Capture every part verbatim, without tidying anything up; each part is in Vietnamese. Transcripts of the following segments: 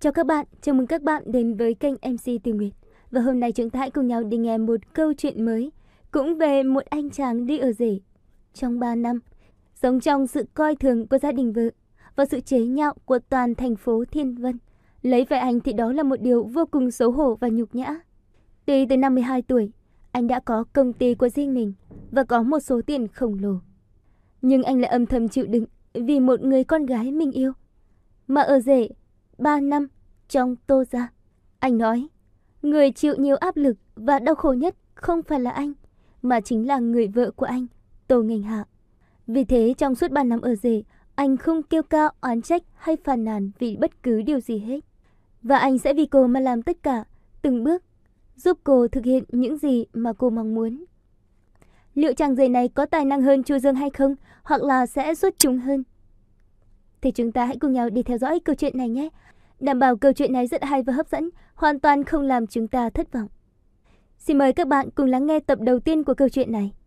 chào các bạn, chào mừng các bạn đến với kênh em xê Tiêu Nguyệt. Và hôm nay chúng ta hãy cùng nhau đi nghe một câu chuyện mới, cũng về một anh chàng đi ở rể trong ba năm, sống trong sự coi thường của gia đình vợ và sự chế nhạo của toàn thành phố Thiên Vân. Lấy về anh thì đó là một điều vô cùng xấu hổ và nhục nhã. Tuy từ năm mười hai tuổi, anh đã có công ty của riêng mình và có một số tiền khổng lồ, nhưng anh lại âm thầm chịu đựng vì một người con gái mình yêu mà ở rể ba năm trong Tô gia. Anh nói, người chịu nhiều áp lực và đau khổ nhất không phải là anh, mà chính là người vợ của anh, Tô Nghênh Hạ. Vì thế trong suốt ba năm ở rể, anh không kêu ca oán trách hay phàn nàn vì bất cứ điều gì hết. Và anh sẽ vì cô mà làm tất cả, từng bước, giúp cô thực hiện những gì mà cô mong muốn. Liệu chàng rể này có tài năng hơn Chu Dương hay không, hoặc là sẽ xuất chúng hơn? Thì chúng ta hãy cùng nhau đi theo dõi câu chuyện này nhé. Đảm bảo câu chuyện này rất hay và hấp dẫn, hoàn toàn không làm chúng ta thất vọng. Xin mời các bạn cùng lắng nghe tập đầu tiên của câu chuyện này.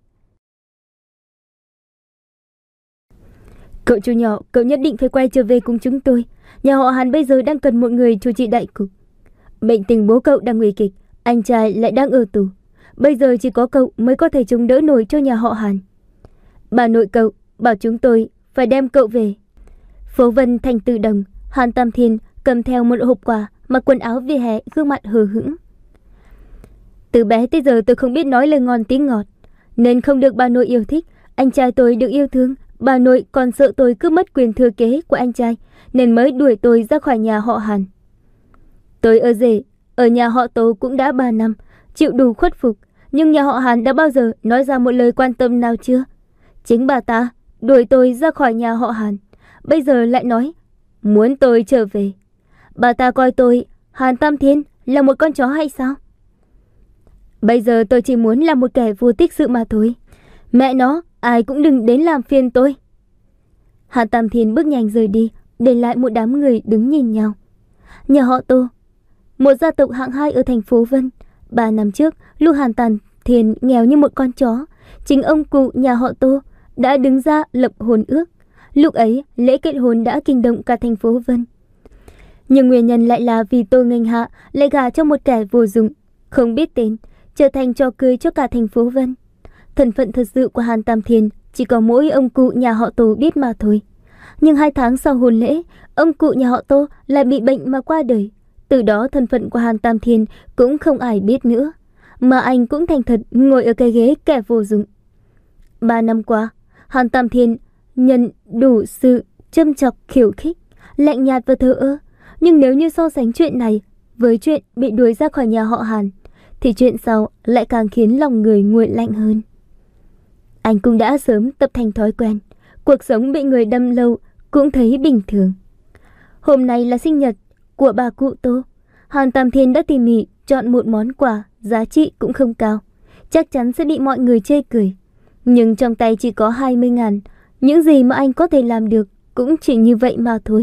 Cậu chủ nhỏ, cậu nhất định phải quay trở về cùng chúng tôi. Nhà họ Hàn bây giờ đang cần một người chủ trì đại cục. Bệnh tình bố cậu đang nguy kịch, anh trai lại đang ở tù. Bây giờ chỉ có cậu mới có thể chống đỡ nổi cho nhà họ Hàn. Bà nội cậu bảo chúng tôi phải đem cậu về. Phố Vân Thành Từ Đồng, Hàn Tam Thiên cầm theo một hộp quà, mặc quần áo vỉa hè, gương mặt hờ hững. Từ bé tới giờ tôi không biết nói lời ngon tiếng ngọt, nên không được bà nội yêu thích. Anh trai tôi được yêu thương, bà nội còn sợ tôi cướp mất quyền thừa kế của anh trai, nên mới đuổi tôi ra khỏi nhà họ Hàn. Tôi ở rể, ở nhà họ Tô cũng đã ba năm, chịu đủ khuất phục, nhưng nhà họ Hàn đã bao giờ nói ra một lời quan tâm nào chưa? Chính bà ta đuổi tôi ra khỏi nhà họ Hàn, bây giờ lại nói muốn tôi trở về. Bà ta coi tôi, Hàn Tam Thiên, là một con chó hay sao? Bây giờ tôi chỉ muốn là một kẻ vô tích sự mà thôi. Mẹ nó, ai cũng đừng đến làm phiền tôi. Hàn Tam Thiên bước nhanh rời đi, để lại một đám người đứng nhìn nhau. Nhà họ Tô, một gia tộc hạng hai ở thành phố Vân. Ba năm trước, lúc Hàn Tam Thiên nghèo như một con chó, chính ông cụ nhà họ Tô đã đứng ra lập hôn ước. Lúc ấy, lễ kết hôn đã kinh động cả thành phố Vân. Nhưng nguyên nhân lại là vì Tô Nghênh Hạ lại gả cho một kẻ vô dụng, không biết tên, trở thành trò cười cho cả thành phố Vân. Thân phận thật sự của Hàn Tam Thiên chỉ có mỗi ông cụ nhà họ Tô biết mà thôi. Nhưng hai tháng sau hôn lễ, ông cụ nhà họ Tô lại bị bệnh mà qua đời. Từ đó thân phận của Hàn Tam Thiên cũng không ai biết nữa, mà anh cũng thành thật ngồi ở cái ghế kẻ vô dụng. Ba năm qua, Hàn Tam Thiên nhận đủ sự châm chọc khiêu khích, lạnh nhạt và thờ ơ. Nhưng nếu như so sánh chuyện này với chuyện bị đuổi ra khỏi nhà họ Hàn, thì chuyện sau lại càng khiến lòng người nguội lạnh hơn. Anh cũng đã sớm tập thành thói quen, cuộc sống bị người đâm lâu cũng thấy bình thường. Hôm nay là sinh nhật của bà cụ Tô. Hàn Tam Thiên đã tỉ mỉ chọn một món quà giá trị cũng không cao, chắc chắn sẽ bị mọi người chê cười. Nhưng trong tay chỉ có hai mươi ngàn, những gì mà anh có thể làm được cũng chỉ như vậy mà thôi.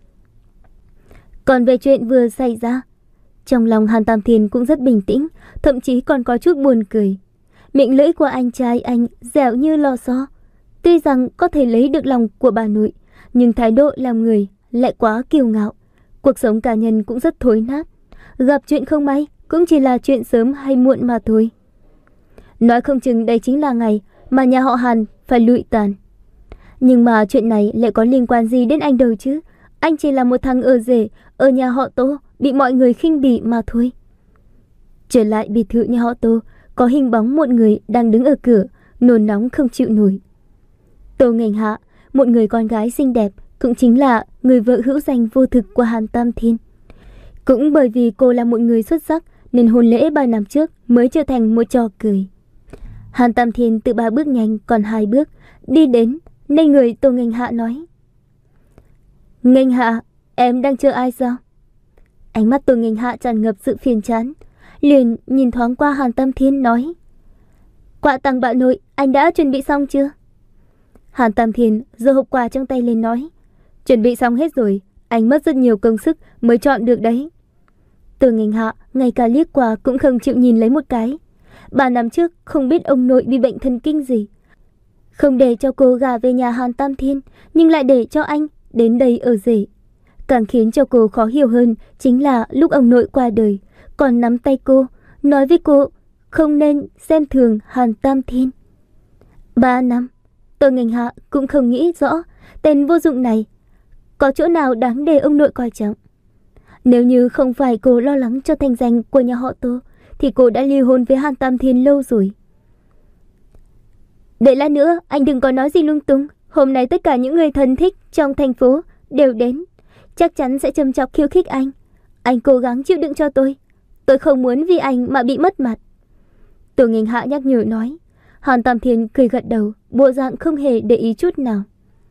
Còn về chuyện vừa xảy ra, trong lòng Hàn Tam Thiên cũng rất bình tĩnh, thậm chí còn có chút buồn cười. Miệng lưỡi của anh trai anh dẻo như lò xo, tuy rằng có thể lấy được lòng của bà nội, nhưng thái độ làm người lại quá kiêu ngạo. Cuộc sống cá nhân cũng rất thối nát, gặp chuyện không may cũng chỉ là chuyện sớm hay muộn mà thôi. Nói không chừng đây chính là ngày mà nhà họ Hàn phải lụi tàn. Nhưng mà chuyện này lại có liên quan gì đến anh đâu chứ? Anh chỉ là một thằng ở rể ở nhà họ Tô, bị mọi người khinh bỉ mà thôi. Trở lại biệt thự nhà họ Tô, có hình bóng một người đang đứng ở cửa, nôn nóng không chịu nổi. Tô Nghênh Hạ, một người con gái xinh đẹp, cũng chính là người vợ hữu danh vô thực của Hàn Tam Thiên. Cũng bởi vì cô là một người xuất sắc, nên hôn lễ ba năm trước mới trở thành một trò cười. Hàn Tam Thiên tự ba bước nhanh, còn hai bước đi đến, nên người Tô Nghênh Hạ nói: Nghênh Hạ, em đang chờ ai sao? Ánh mắt Tô Nghênh Hạ tràn ngập sự phiền chán, liền nhìn thoáng qua Hàn Tam Thiên nói: Quà tặng bà nội, anh đã chuẩn bị xong chưa? Hàn Tam Thiên giơ hộp quà trong tay lên nói: Chuẩn bị xong hết rồi, anh mất rất nhiều công sức mới chọn được đấy. Tô Nghênh Hạ ngay cả liếc qua cũng không chịu nhìn lấy một cái. Ba năm trước không biết ông nội bị bệnh thần kinh gì, không để cho cô gả về nhà Hàn Tam Thiên, nhưng lại để cho anh đến đây ở rể. Càng khiến cho cô khó hiểu hơn chính là lúc ông nội qua đời, còn nắm tay cô, nói với cô không nên xem thường Hàn Tam Thiên. Ba năm, Tô Nghênh Hạ cũng không nghĩ rõ tên vô dụng này có chỗ nào đáng để ông nội coi trọng. Nếu như không phải cô lo lắng cho thanh danh của nhà họ Tô, thì cô đã ly hôn với Hàn Tam Thiên lâu rồi. Để lát nữa, anh đừng có nói gì lung tung. Hôm nay tất cả những người thân thích trong thành phố đều đến, chắc chắn sẽ châm chọc khiêu khích anh. Anh cố gắng chịu đựng cho tôi. Tôi không muốn vì anh mà bị mất mặt. Tô Nghênh Hạ nhắc nhở nói. Hàn Tam Thiên cười gật đầu, bộ dạng không hề để ý chút nào.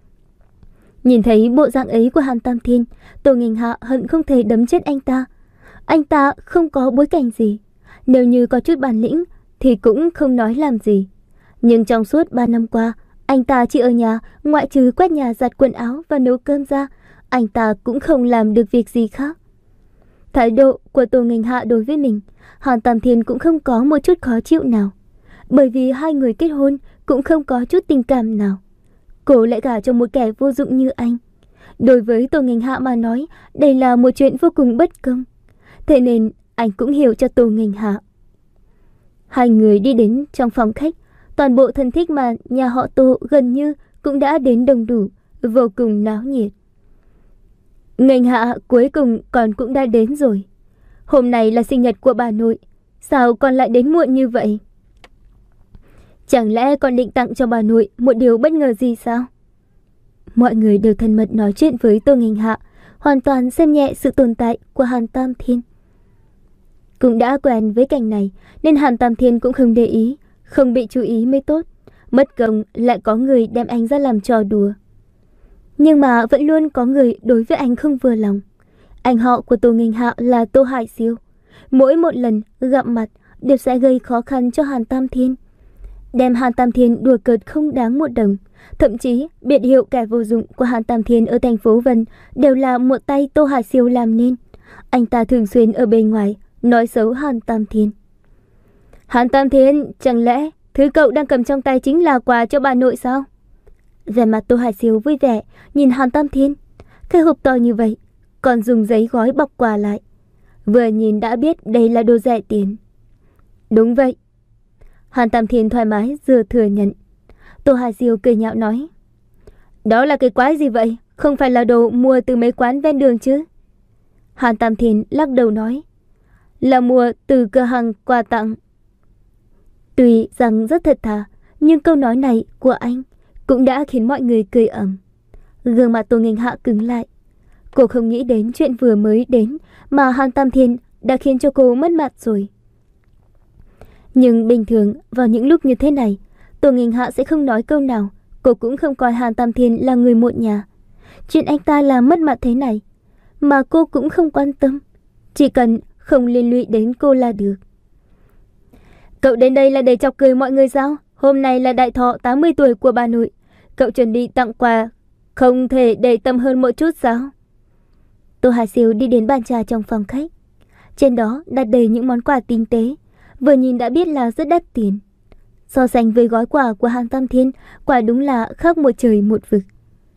Nhìn thấy bộ dạng ấy của Hàn Tam Thiên, Tô Nghênh Hạ hận không thể đấm chết anh ta. Anh ta không có bối cảnh gì, nếu như có chút bản lĩnh thì cũng không nói làm gì. Nhưng trong suốt ba năm qua, anh ta chỉ ở nhà, ngoại trừ quét nhà, giặt quần áo và nấu cơm ra, anh ta cũng không làm được việc gì khác. Thái độ của Tô Nghênh Hạ đối với mình, Hàn Tam Thiên cũng không có một chút khó chịu nào. Bởi vì hai người kết hôn cũng không có chút tình cảm nào. Cô lại gả cho một kẻ vô dụng như anh. Đối với Tô Nghênh Hạ mà nói, đây là một chuyện vô cùng bất công. Thế nên anh cũng hiểu cho Tô Nghênh Hạ. Hai người đi đến trong phòng khách. Toàn bộ thân thích mà nhà họ Tô gần như cũng đã đến đông đủ, vô cùng náo nhiệt. Nghênh Hạ cuối cùng còn cũng đã đến rồi. Hôm nay là sinh nhật của bà nội, sao con lại đến muộn như vậy? Chẳng lẽ con định tặng cho bà nội một điều bất ngờ gì sao? Mọi người đều thân mật nói chuyện với Tô Nghênh Hạ, hoàn toàn xem nhẹ sự tồn tại của Hàn Tam Thiên. Cũng đã quen với cảnh này nên Hàn Tam Thiên cũng không để ý, không bị chú ý mới tốt. Mất công lại có người đem anh ra làm trò đùa. Nhưng mà vẫn luôn có người đối với anh không vừa lòng. Anh họ của Tô Nghênh Hạ là Tô Hải Siêu. Mỗi một lần gặp mặt đều sẽ gây khó khăn cho Hàn Tam Thiên, đem Hàn Tam Thiên đùa cợt không đáng một đồng. Thậm chí biệt hiệu kẻ vô dụng của Hàn Tam Thiên ở thành phố Vân đều là một tay Tô Hải Siêu làm nên. Anh ta thường xuyên ở bên ngoài nói xấu Hàn Tam Thiên. Hàn Tam Thiên, chẳng lẽ thứ cậu đang cầm trong tay chính là quà cho bà nội sao? Vẻ mặt Tô Hải Siêu vui vẻ nhìn Hàn Tam Thiên. Cái hộp to như vậy, còn dùng giấy gói bọc quà lại. Vừa nhìn đã biết đây là đồ rẻ tiền. Đúng vậy. Hàn Tam Thiên thoải mái vừa thừa nhận. Tô Hải Siêu cười nhạo nói. Đó là cái quái gì vậy? Không phải là đồ mua từ mấy quán ven đường chứ? Hàn Tam Thiên lắc đầu nói. Là mua từ cửa hàng quà tặng. Tuy rằng rất thật thà, nhưng câu nói này của anh cũng đã khiến mọi người cười ầm. Gương mặt Tô Nghênh Hạ cứng lại. Cô không nghĩ đến chuyện vừa mới đến mà Hàn Tam Thiên đã khiến cho cô mất mặt rồi. Nhưng bình thường vào những lúc như thế này, Tô Nghênh Hạ sẽ không nói câu nào. Cô cũng không coi Hàn Tam Thiên là người một nhà. Chuyện anh ta làm mất mặt thế này mà cô cũng không quan tâm. Chỉ cần không liên lụy đến cô là được. Cậu đến đây là để chọc cười mọi người sao? Hôm nay là đại thọ tám mươi tuổi của bà nội. Cậu chuẩn bị tặng quà, không thể để tâm hơn một chút sao? Tô Hải Siêu đi đến bàn trà trong phòng khách. Trên đó đặt đầy những món quà tinh tế, vừa nhìn đã biết là rất đắt tiền. So sánh với gói quà của Hàn Tam Thiên, quả đúng là khác một trời một vực.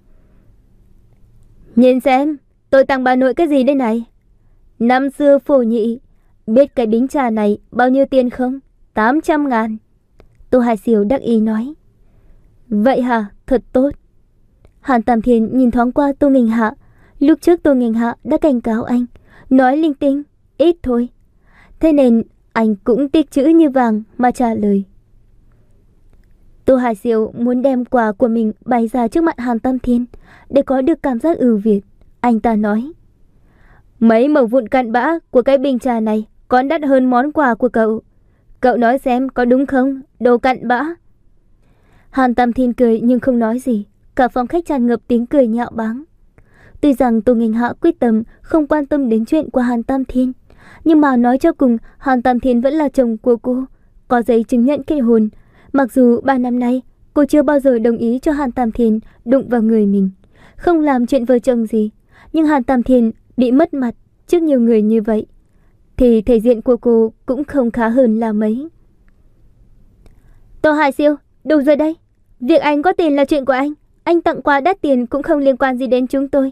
Nhìn xem, tôi tặng bà nội cái gì đây này? Năm xưa phổ nhị, biết cái bính trà này bao nhiêu tiền không? tám trăm ngàn. Tô Hải Siêu đắc ý nói. Vậy hả? Thật tốt. Hàn Tam Thiên nhìn thoáng qua Tô Nghênh Hạ. Lúc trước Tô Nghênh Hạ đã cảnh cáo anh, nói linh tinh, ít thôi. Thế nên anh cũng tích chữ như vàng mà trả lời. Tô Hải Siêu muốn đem quà của mình bày ra trước mặt Hàn Tam Thiên để có được cảm giác ưu việt. Anh ta nói. Mấy mẩu vụn cặn bã của cái bình trà này còn đắt hơn món quà của cậu. Cậu nói xem có đúng không, đồ cặn bã. Hàn Tam Thiên cười nhưng không nói gì. Cả phòng khách tràn ngập tiếng cười nhạo báng. Tuy rằng Tô Nghênh Hạ quyết tâm không quan tâm đến chuyện của Hàn Tam Thiên, nhưng mà nói cho cùng Hàn Tam Thiên vẫn là chồng của cô, có giấy chứng nhận kết hôn. Mặc dù ba năm nay cô chưa bao giờ đồng ý cho Hàn Tam Thiên đụng vào người mình, không làm chuyện vợ chồng gì, nhưng Hàn Tam Thiên bị mất mặt trước nhiều người như vậy thì thể diện của cô cũng không khá hơn là mấy. Tô Hải Siêu, đủ rồi đây. Việc anh có tiền là chuyện của anh. Anh tặng quà đắt tiền cũng không liên quan gì đến chúng tôi.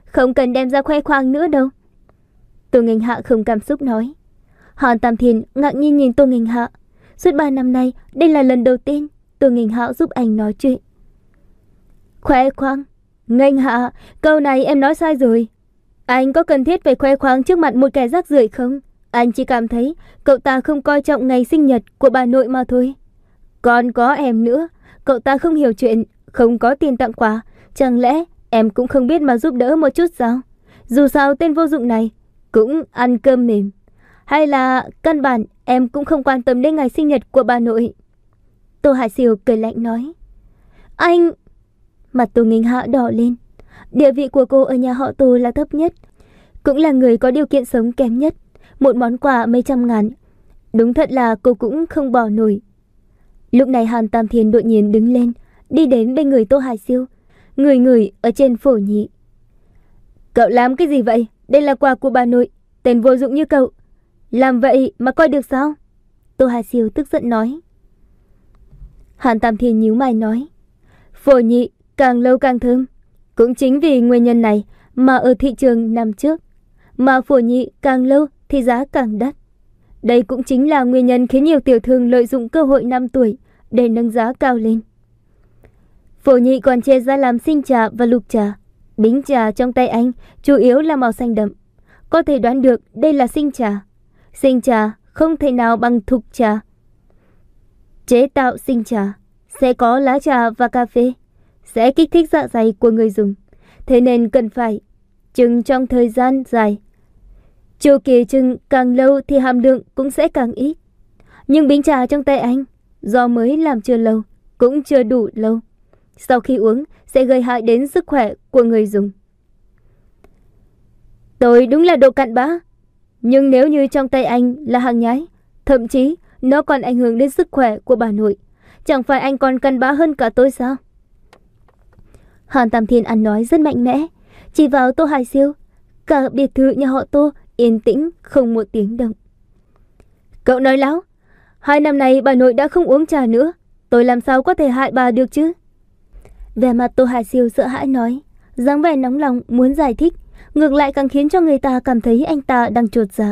Không cần đem ra khoe khoang nữa đâu. Tô Nghênh Hạ không cảm xúc nói. Hàn Tam Thiên ngạc nhiên nhìn Tô Nghênh Hạ. Suốt ba năm nay, đây là lần đầu tiên Tô Nghênh Hạ giúp anh nói chuyện. Khoe khoang? Nghênh Hạ, câu này em nói sai rồi. Anh có cần thiết phải khoe khoang trước mặt một kẻ rác rưởi không? Anh chỉ cảm thấy cậu ta không coi trọng ngày sinh nhật của bà nội mà thôi. Còn có em nữa, cậu ta không hiểu chuyện, không có tiền tặng quà. Chẳng lẽ em cũng không biết mà giúp đỡ một chút sao? Dù sao tên vô dụng này cũng ăn cơm mềm. Hay là căn bản em cũng không quan tâm đến ngày sinh nhật của bà nội? Tô Hải Siêu cười lạnh nói. Anh... Mặt Tô Nghênh Hạ đỏ lên. Địa vị của cô ở nhà họ Tô là thấp nhất, cũng là người có điều kiện sống kém nhất. Một món quà mấy trăm ngàn, đúng thật là cô cũng không bỏ nổi. Lúc này Hàn Tam Thiên đột nhiên đứng lên, đi đến bên người Tô Hải Siêu, người người ở trên phổ nhị. Cậu làm cái gì vậy? Đây là quà của bà nội. Tên vô dụng như cậu làm vậy mà coi được sao? Tô Hải Siêu tức giận nói. Hàn Tam Thiên nhíu mày nói. Phổ nhị càng lâu càng thơm. Cũng chính vì nguyên nhân này mà ở thị trường năm trước, mà phổ nhị càng lâu thì giá càng đắt. Đây cũng chính là nguyên nhân khiến nhiều tiểu thương lợi dụng cơ hội năm tuổi để nâng giá cao lên. Phổ nhị còn chia ra làm sinh trà và lục trà. Bính trà trong tay anh chủ yếu là màu xanh đậm. Có thể đoán được đây là sinh trà. Sinh trà không thể nào bằng thục trà. Chế tạo sinh trà sẽ có lá trà và cà phê, sẽ kích thích dạ dày của người dùng. Thế nên cần phải trưng trong thời gian dài. Chu kỳ trưng càng lâu thì hàm lượng cũng sẽ càng ít. Nhưng bính trà trong tay anh do mới làm chưa lâu, cũng chưa đủ lâu, sau khi uống sẽ gây hại đến sức khỏe của người dùng. Tôi đúng là đồ cặn bã. Nhưng nếu như trong tay anh là hàng nhái, thậm chí nó còn ảnh hưởng đến sức khỏe của bà nội, chẳng phải anh còn cặn bã hơn cả tôi sao? Hàn Tam Thiên ăn nói rất mạnh mẽ, chỉ vào Tô Hải Siêu. Cả biệt thự nhà họ Tô yên tĩnh không một tiếng động. Cậu nói láo. Hai năm nay bà nội đã không uống trà nữa, tôi làm sao có thể hại bà được chứ? Vẻ mặt Tô Hải Siêu sợ hãi nói, dáng vẻ nóng lòng muốn giải thích, ngược lại càng khiến cho người ta cảm thấy anh ta đang chột dạ.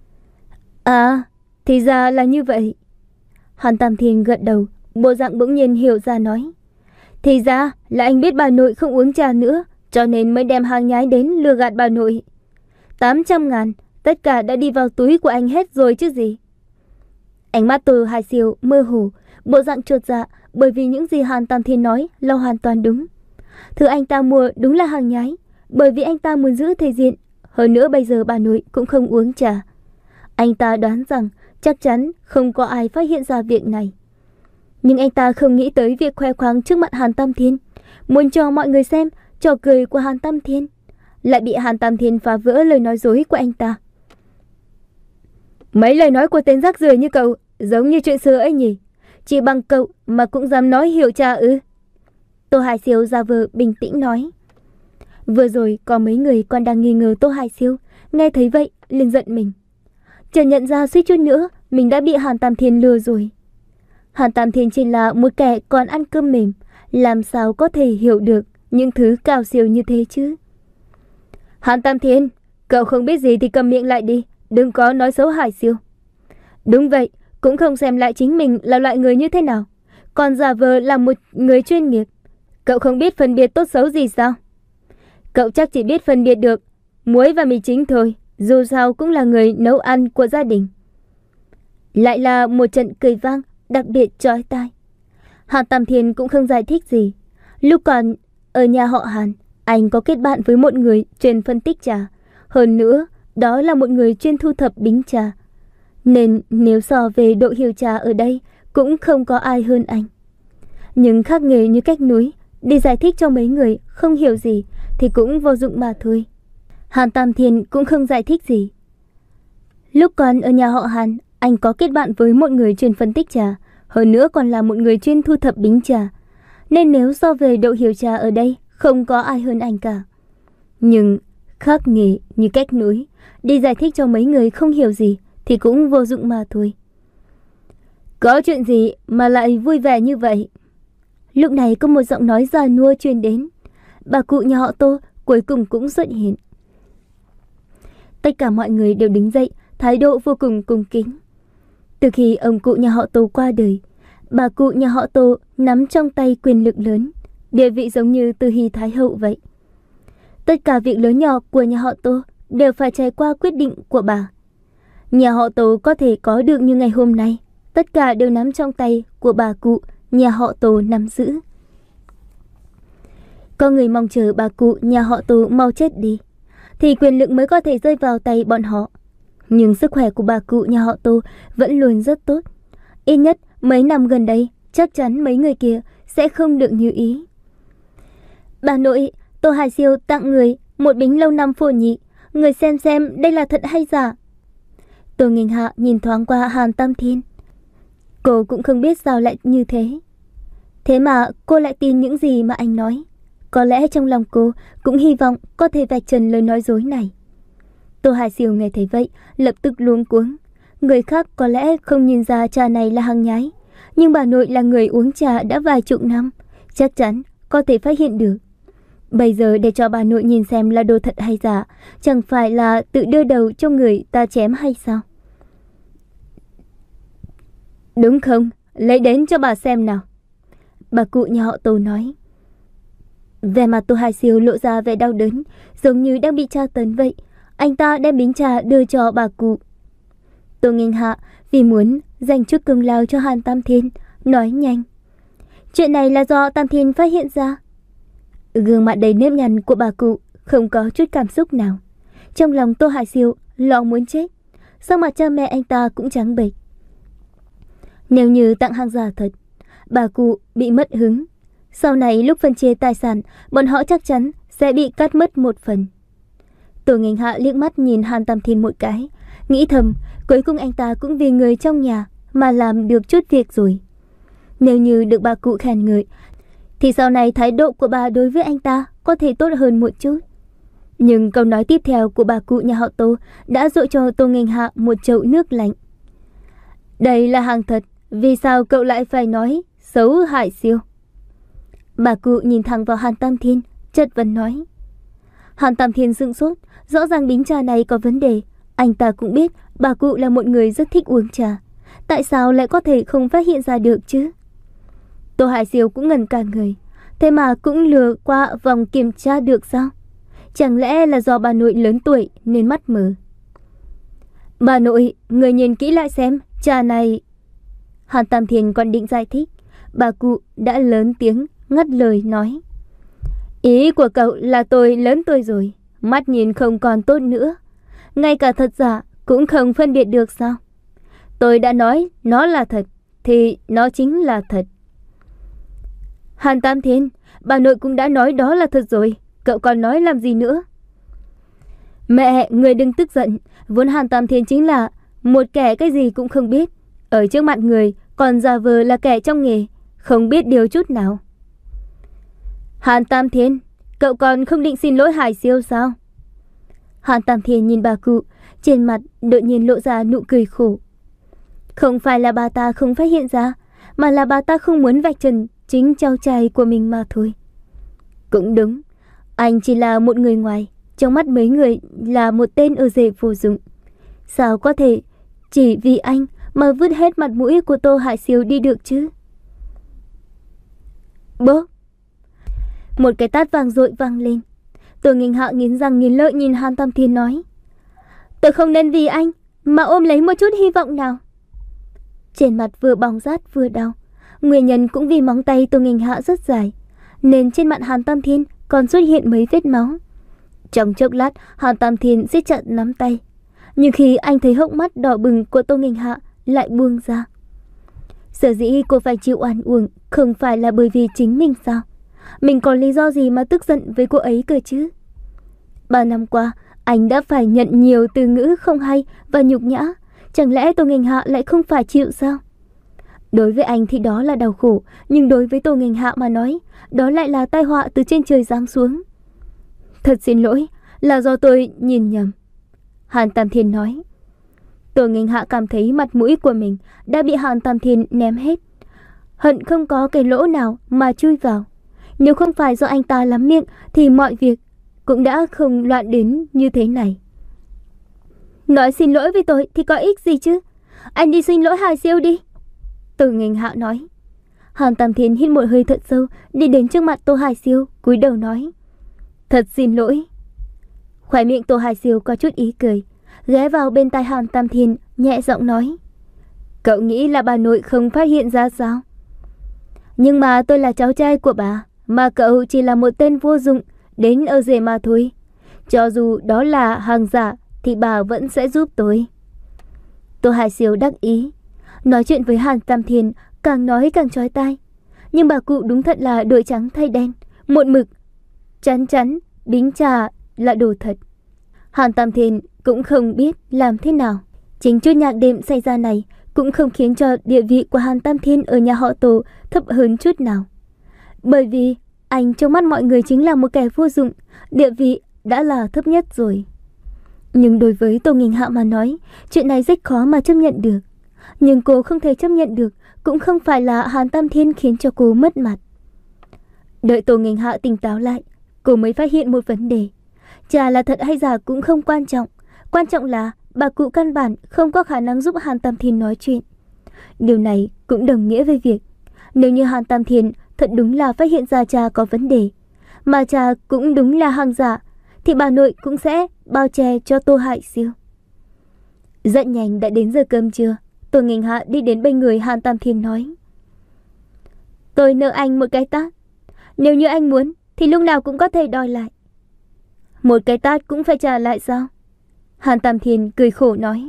À, thì ra là như vậy. Hàn Tam Thiên gật đầu, bộ dạng bỗng nhiên hiểu ra nói. Thì ra là anh biết bà nội không uống trà nữa, cho nên mới đem hàng nhái đến lừa gạt bà nội. Tám trăm ngàn, tất cả đã đi vào túi của anh hết rồi chứ gì. Ánh mắt Tô Hải Siêu mơ hồ, bộ dạng chột dạ, bởi vì những gì Hàn Tam Thiên nói là hoàn toàn đúng. Thứ anh ta mua đúng là hàng nhái, bởi vì anh ta muốn giữ thể diện. Hơn nữa bây giờ bà nội cũng không uống trà. Anh ta đoán rằng chắc chắn không có ai phát hiện ra việc này. Nhưng anh ta không nghĩ tới việc khoe khoang trước mặt Hàn Tam Thiên, muốn cho mọi người xem trò cười của Hàn Tam Thiên, lại bị Hàn Tam Thiên phá vỡ lời nói dối của anh ta. Mấy lời nói của tên rác rưởi như cậu giống như chuyện xưa ấy nhỉ? Chỉ bằng cậu mà cũng dám nói hiểu trà ư? Tô Hải Siêu giả vờ bình tĩnh nói. Vừa rồi có mấy người còn đang nghi ngờ Tô Hải Siêu, nghe thấy vậy liền giận mình. Chợt nhận ra suýt chút nữa mình đã bị Hàn Tam Thiên lừa rồi. Hàn Tam Thiên chỉ là một kẻ còn ăn cơm mềm, làm sao có thể hiểu được những thứ cao siêu như thế chứ? Hàn Tam Thiên, cậu không biết gì thì cầm miệng lại đi, đừng có nói xấu Hải Siêu. Đúng vậy, cũng không xem lại chính mình là loại người như thế nào, còn giả vờ là một người chuyên nghiệp. Cậu không biết phân biệt tốt xấu gì sao? Cậu chắc chỉ biết phân biệt được muối và mì chính thôi, dù sao cũng là người nấu ăn của gia đình. Lại là một trận cười vang đặc biệt chói tai. Hàn Tam Thiên cũng không giải thích gì. Lúc còn ở nhà họ Hàn, anh có kết bạn với một người chuyên phân tích trà, hơn nữa đó là một người chuyên thu thập bính trà, nên nếu so về độ hiểu trà ở đây cũng không có ai hơn anh. Nhưng khác nghề như cách núi, đi giải thích cho mấy người không hiểu gì thì cũng vô dụng mà thôi. Hàn Tam Thiên cũng không giải thích gì. Lúc còn ở nhà họ Hàn, anh có kết bạn với một người chuyên phân tích trà, hơn nữa còn là một người chuyên thu thập bính trà, nên nếu so về độ hiểu trà ở đây không có ai hơn anh cả. Nhưng khác nghề như cách núi, đi giải thích cho mấy người không hiểu gì thì cũng vô dụng mà thôi. Có chuyện gì mà lại vui vẻ như vậy? Lúc này có một giọng nói già nua truyền đến. Bà cụ nhà họ Tô cuối cùng cũng xuất hiện. Tất cả mọi người đều đứng dậy, thái độ vô cùng cung kính. Từ khi ông cụ nhà họ Tô qua đời, bà cụ nhà họ Tô nắm trong tay quyền lực lớn, địa vị giống như Từ Hy Thái Hậu vậy. Tất cả việc lớn nhỏ của nhà họ Tô đều phải trải qua quyết định của bà. Nhà họ Tô có thể có được như ngày hôm nay, tất cả đều nắm trong tay của bà cụ nhà họ Tô nắm giữ. Có người mong chờ bà cụ nhà họ Tô mau chết đi, thì quyền lực mới có thể rơi vào tay bọn họ. Nhưng sức khỏe của bà cụ nhà họ Tô vẫn luôn rất tốt. Ít nhất mấy năm gần đây, chắc chắn mấy người kia sẽ không được như ý. Bà nội, Tô Hải Siêu tặng người một bính lâu năm phổ nhị, người xem xem đây là thật hay giả. Tô Nghênh Hạ nhìn thoáng qua Hàn Tam Thiên. Cô cũng không biết sao lại như thế. Thế mà cô lại tin những gì mà anh nói. Có lẽ trong lòng cô cũng hy vọng có thể vạch trần lời nói dối này. Tô Hải Siêu nghe thấy vậy, lập tức luống cuống. Người khác có lẽ không nhìn ra trà này là hàng nhái, nhưng bà nội là người uống trà đã vài chục năm, chắc chắn có thể phát hiện được. Bây giờ để cho bà nội nhìn xem là đồ thật hay giả, chẳng phải là tự đưa đầu cho người ta chém hay sao? Đúng không? Lấy đến cho bà xem nào. Bà cụ nhà họ Tô nói. Vẻ mặt Tô Hải Siêu lộ ra vẻ đau đớn, giống như đang bị tra tấn vậy. Anh ta đem bính trà đưa cho bà cụ. Tô Nghênh Hạ vì muốn dành chút công lao cho Hàn Tam Thiên, nói nhanh. Chuyện này là do Tam Thiên phát hiện ra. Gương mặt đầy nếp nhăn của bà cụ không có chút cảm xúc nào. Trong lòng Tô Hải Siêu lo muốn chết, sắc mặt cha mẹ anh ta cũng trắng bệch. Nếu như tặng hàng giả thật, bà cụ bị mất hứng. Sau này lúc phân chia tài sản, bọn họ chắc chắn sẽ bị cắt mất một phần. Tô Nghênh Hạ liếc mắt nhìn Hàn Tam Thiên một cái, nghĩ thầm cuối cùng anh ta cũng vì người trong nhà mà làm được chút việc rồi. Nếu như được bà cụ khen ngợi, thì sau này thái độ của bà đối với anh ta có thể tốt hơn một chút. Nhưng câu nói tiếp theo của bà cụ nhà họ Tô đã dội cho Tô Nghênh Hạ một chậu nước lạnh. Đây là hàng thật, vì sao cậu lại phải nói xấu Hải Siêu? Bà cụ nhìn thẳng vào Hàn Tam Thiên, chất vấn nói. Hàn Tam Thiên sững sốt, rõ ràng bính trà này có vấn đề. Anh ta cũng biết bà cụ là một người rất thích uống trà, tại sao lại có thể không phát hiện ra được chứ? Tô Hải Siêu cũng ngẩn cả người, thế mà cũng lừa qua vòng kiểm tra được sao? Chẳng lẽ là do bà nội lớn tuổi nên mắt mờ? Bà nội, người nhìn kỹ lại xem, trà này... Hàn Tam Thiên còn định giải thích, bà cụ đã lớn tiếng ngắt lời nói. Ý của cậu là tôi lớn tuổi rồi, mắt nhìn không còn tốt nữa, ngay cả thật giả cũng không phân biệt được sao? Tôi đã nói nó là thật, thì nó chính là thật. Hàn Tam Thiên, bà nội cũng đã nói đó là thật rồi, cậu còn nói làm gì nữa? Mẹ, người đừng tức giận, vốn Hàn Tam Thiên chính là một kẻ cái gì cũng không biết, ở trước mặt người còn giả vờ là kẻ trong nghề, không biết điều chút nào. Hàn Tam Thiên, cậu còn không định xin lỗi Hải Siêu sao? Hàn Tam Thiên nhìn bà cụ, trên mặt đột nhiên lộ ra nụ cười khổ. Không phải là bà ta không phát hiện ra, mà là bà ta không muốn vạch trần chính cháu trai của mình mà thôi. Cũng đúng, anh chỉ là một người ngoài, trong mắt mấy người là một tên ở rể vô dụng. Sao có thể chỉ vì anh mà vứt hết mặt mũi của Tô Hải Siêu đi được chứ? Bố! Một cái tát vang dội vang lên. Tô Nghênh Hạ nghiến răng nghiến lợi nhìn Hàn Tam Thiên nói. Tôi không nên vì anh mà ôm lấy một chút hy vọng nào. Trên mặt vừa bỏng rát vừa đau. Nguyên nhân cũng vì móng tay Tô Nghênh Hạ rất dài, nên trên mặt Hàn Tam Thiên còn xuất hiện mấy vết máu. Trong chốc lát, Hàn Tam Thiên siết chặt nắm tay, nhưng khi anh thấy hốc mắt đỏ bừng của Tô Nghênh Hạ lại buông ra. Sở dĩ cô phải chịu oan uổng không phải là bởi vì chính mình sao? Mình có lý do gì mà tức giận với cô ấy cơ chứ? Ba năm qua, anh đã phải nhận nhiều từ ngữ không hay và nhục nhã. Chẳng lẽ Tô Nghênh Hạ lại không phải chịu sao? Đối với anh thì đó là đau khổ, nhưng đối với Tô Nghênh Hạ mà nói, đó lại là tai họa từ trên trời giáng xuống. Thật xin lỗi, là do tôi nhìn nhầm. Hàn Tam Thiên nói. Tô Nghênh Hạ cảm thấy mặt mũi của mình đã bị Hàn Tam Thiên ném hết, hận không có cái lỗ nào mà chui vào. Nếu không phải do anh ta lắm miệng thì mọi việc cũng đã không loạn đến như thế này. Nói xin lỗi với tôi thì có ích gì chứ? Anh đi xin lỗi Hà Siêu đi. Tô Nghênh Hạ nói. Hàn Tam Thiên hít một hơi thật sâu, đi đến trước mặt Tô Hải Siêu, cúi đầu nói. Thật xin lỗi. Khóe miệng Tô Hải Siêu có chút ý cười, ghé vào bên tai Hàn Tam Thiên, nhẹ giọng nói. Cậu nghĩ là bà nội không phát hiện ra sao? Nhưng mà tôi là cháu trai của bà, mà cậu chỉ là một tên vô dụng, đến ở rể mà thôi. Cho dù đó là hàng giả, thì bà vẫn sẽ giúp tôi. Tô Hải Siêu đắc ý, nói chuyện với Hàn Tam Thiên càng nói càng chói tai. Nhưng bà cụ đúng thật là đổi trắng thay đen, một mực chắn chắn đính trà là đồ thật. Hàn Tam Thiên cũng không biết làm thế nào. Chính chút nhạc đêm xảy ra này cũng không khiến cho địa vị của Hàn Tam Thiên ở nhà họ Tô thấp hơn chút nào. Bởi vì anh trong mắt mọi người chính là một kẻ vô dụng, địa vị đã là thấp nhất rồi. Nhưng đối với Tô Nghênh Hạ mà nói, chuyện này rất khó mà chấp nhận được. Nhưng cô không thể chấp nhận được, cũng không phải là Hàn Tam Thiên khiến cho cô mất mặt. Đợi Tô Nghênh Hạ tỉnh táo lại, cô mới phát hiện một vấn đề. Trà là thật hay giả cũng không quan trọng. Quan trọng là bà cụ căn bản không có khả năng giúp Hàn Tam Thiên nói chuyện. Điều này cũng đồng nghĩa với việc nếu như Hàn Tam Thiên thật đúng là phát hiện ra trà có vấn đề, mà trà cũng đúng là hàng giả, thì bà nội cũng sẽ bao che cho Tô Hải Siêu. Rất nhanh đã đến giờ cơm trưa. Tô Nghênh Hạ đi đến bên người Hàn Tam Thiên nói. Tôi nợ anh một cái tát. Nếu như anh muốn thì lúc nào cũng có thể đòi lại. Một cái tát cũng phải trả lại sao? Hàn Tam Thiên cười khổ nói.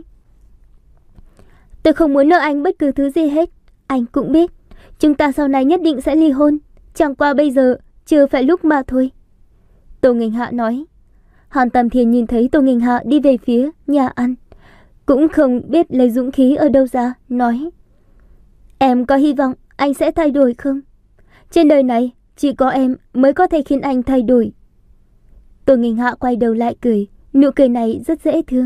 Tôi không muốn nợ anh bất cứ thứ gì hết. Anh cũng biết chúng ta sau này nhất định sẽ ly hôn. Chẳng qua bây giờ chưa phải lúc mà thôi. Tô Nghênh Hạ nói. Hàn Tam Thiên nhìn thấy Tô Nghênh Hạ đi về phía nhà ăn, cũng không biết lấy dũng khí ở đâu ra, nói. Em có hy vọng anh sẽ thay đổi không? Trên đời này chỉ có em mới có thể khiến anh thay đổi. Tô Nghênh Hạ quay đầu lại cười, nụ cười này rất dễ thương.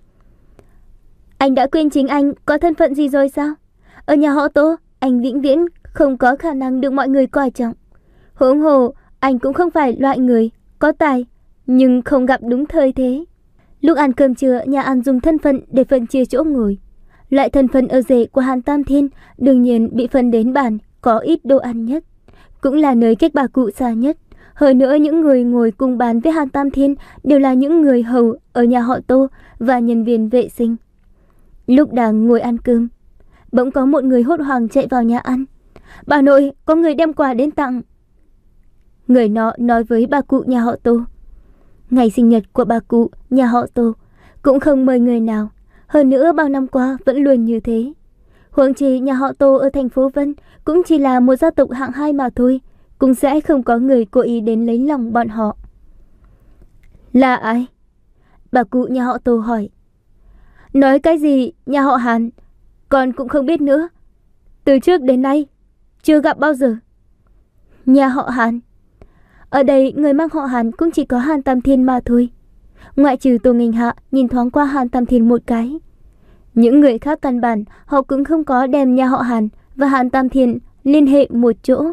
Anh đã quên chính anh có thân phận gì rồi sao? Ở nhà họ Tô, anh vĩnh viễn không có khả năng được mọi người coi trọng. Huống hồ, anh cũng không phải loại người có tài nhưng không gặp đúng thời thế. Lúc ăn cơm trưa, nhà ăn dùng thân phận để phân chia chỗ ngồi. Loại thân phận ở rể của Hàn Tam Thiên đương nhiên bị phân đến bàn có ít đồ ăn nhất, cũng là nơi cách bà cụ xa nhất. Hơn nữa những người ngồi cùng bàn với Hàn Tam Thiên đều là những người hầu ở nhà họ Tô và nhân viên vệ sinh. Lúc đang ngồi ăn cơm, bỗng có một người hốt hoảng chạy vào nhà ăn. Bà nội, có người đem quà đến tặng. Người nọ nói với bà cụ nhà họ Tô. Ngày sinh nhật của bà cụ nhà họ Tô cũng không mời người nào. Hơn nữa bao năm qua vẫn luôn như thế. Huống chi nhà họ Tô ở thành phố Vân cũng chỉ là một gia tộc hạng hai mà thôi, cũng sẽ không có người cố ý đến lấy lòng bọn họ. Là ai? Bà cụ nhà họ Tô hỏi. Nói cái gì nhà họ Hàn, con cũng không biết nữa. Từ trước đến nay chưa gặp bao giờ. Nhà họ Hàn? Ở đây người mang họ Hàn cũng chỉ có Hàn Tam Thiên mà thôi. Ngoại trừ Tô Nghênh Hạ nhìn thoáng qua Hàn Tam Thiên một cái. Những người khác căn bản họ cũng không có đem nhà họ Hàn và Hàn Tam Thiên liên hệ một chỗ.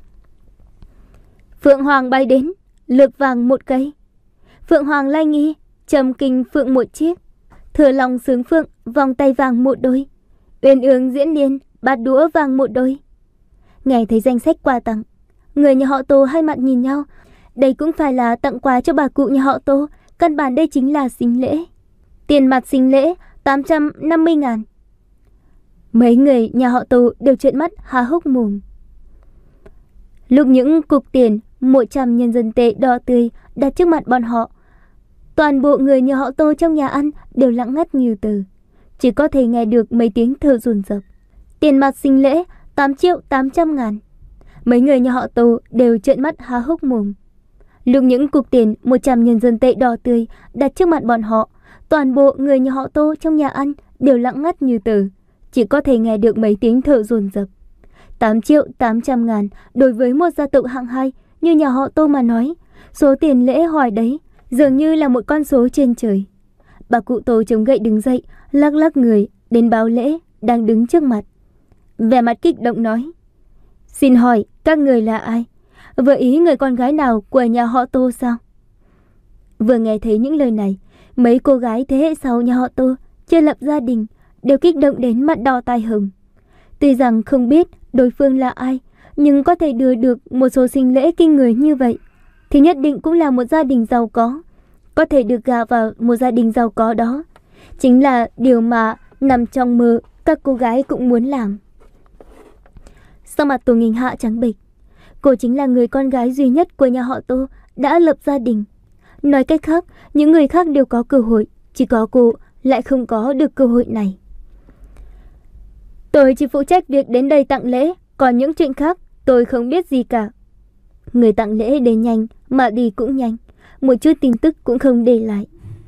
Phượng Hoàng bay đến, lược vàng một cây. Phượng Hoàng lai nghi, trầm kinh phượng một chiếc. Thừa lòng sướng phượng, vòng tay vàng một đôi. Uyên ương diễn liên, bát đũa vàng một đôi. Nghe thấy danh sách quà tặng, người nhà họ Tô hai mặt nhìn nhau. Đây cũng phải là tặng quà cho bà cụ nhà họ Tô. Căn bản đây chính là sinh lễ. Tiền mặt sinh lễ tám trăm năm mươi ngàn. Mấy người nhà họ Tô đều trợn mắt há hốc mồm. Lúc những cục tiền một trăm nhân dân tệ đỏ tươi đặt trước mặt bọn họ, toàn bộ người nhà họ Tô trong nhà ăn đều lặng ngắt như tờ, chỉ có thể nghe được mấy tiếng thở dồn dập. Tiền mặt sinh lễ tám triệu tám trăm ngàn. Mấy người nhà họ Tô đều trợn mắt há hốc mồm. Lúc những cục tiền một trăm nhân dân tệ đỏ tươi đặt trước mặt bọn họ, toàn bộ người nhà họ Tô trong nhà ăn đều lặng ngắt như tờ, chỉ có thể nghe được mấy tiếng thở dồn dập. tám triệu tám trăm ngàn đối với một gia tộc hạng hai như nhà họ Tô mà nói, số tiền lễ hỏi đấy dường như là một con số trên trời. Bà cụ Tô chống gậy đứng dậy, lắc lắc người đến báo lễ đang đứng trước mặt, vẻ mặt kích động nói. Xin hỏi các người là ai? Vừa ý người con gái nào của nhà họ Tô sao? Vừa nghe thấy những lời này, mấy cô gái thế hệ sau nhà họ Tô chưa lập gia đình đều kích động đến mặt đỏ tai hồng. Tuy rằng không biết đối phương là ai, nhưng có thể đưa được một số sinh lễ kinh người như vậy thì nhất định cũng là một gia đình giàu có. Có thể được gả vào một gia đình giàu có đó chính là điều mà nằm trong mơ các cô gái cũng muốn làm. Sau mặt Tô Nghinh Hạ trắng bệch. Cô chính là người con gái duy nhất của nhà họ Tô đã lập gia đình. Nói cách khác, những người khác đều có cơ hội, chỉ có cô lại không có được cơ hội này. Tôi chỉ phụ trách việc đến đây tặng lễ, còn những chuyện khác tôi không biết gì cả. Người tặng lễ đến nhanh mà đi cũng nhanh, một chút tin tức cũng không để lại.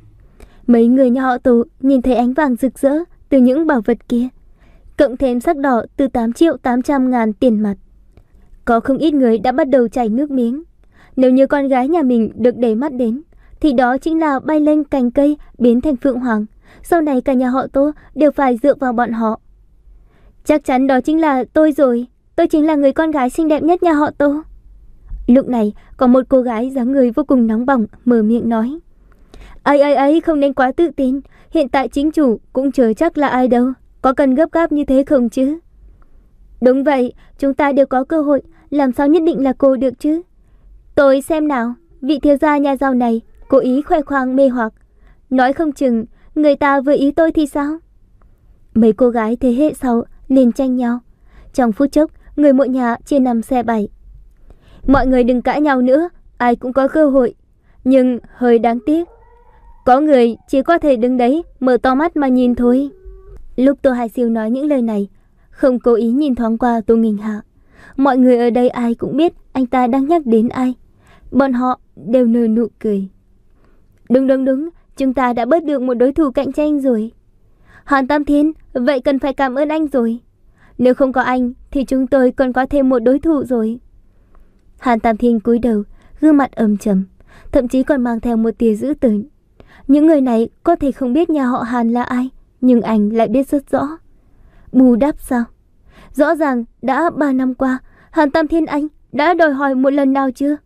Mấy người nhà họ Tô nhìn thấy ánh vàng rực rỡ từ những bảo vật kia, cộng thêm sắc đỏ từ tám triệu tám trăm ngàn tiền mặt. Có không ít người đã bắt đầu chảy nước miếng. Nếu như con gái nhà mình được để mắt đến, thì đó chính là bay lên cành cây biến thành phượng hoàng. Sau này cả nhà họ Tô đều phải dựa vào bọn họ. Chắc chắn đó chính là tôi rồi. Tôi chính là người con gái xinh đẹp nhất nhà họ Tô. Lúc này có một cô gái dáng người vô cùng nóng bỏng mở miệng nói. Ấy ấy ấy, không nên quá tự tin. Hiện tại chính chủ cũng chưa chắc là ai đâu. Có cần gấp gáp như thế không chứ? Đúng vậy, chúng ta đều có cơ hội. Làm sao nhất định là cô được chứ? Tôi xem nào, vị thiếu gia nhà giàu này cố ý khoe khoang mê hoặc. Nói không chừng người ta vừa ý tôi thì sao? Mấy cô gái thế hệ sau liền tranh nhau. Trong phút chốc, người mỗi nhà chia năm xe bảy. Mọi người đừng cãi nhau nữa, ai cũng có cơ hội. Nhưng hơi đáng tiếc, có người chỉ có thể đứng đấy mở to mắt mà nhìn thôi. Lúc Tô Hải Siêu nói những lời này, không cố ý nhìn thoáng qua Tô Nghinh Hạ. Mọi người ở đây ai cũng biết anh ta đang nhắc đến ai. Bọn họ đều nở nụ cười. Đúng đúng đúng, chúng ta đã bớt được một đối thủ cạnh tranh rồi. Hàn Tam Thiên, vậy cần phải cảm ơn anh rồi. Nếu không có anh thì chúng tôi còn có thêm một đối thủ rồi. Hàn Tam Thiên cúi đầu, gương mặt âm trầm, thậm chí còn mang theo một tia dữ tợn. Những người này có thể không biết nhà họ Hàn là ai, nhưng anh lại biết rất rõ. Bù đắp sao? Rõ ràng đã ba năm qua, Hàn Tam Thiên anh đã đòi hỏi một lần nào chưa?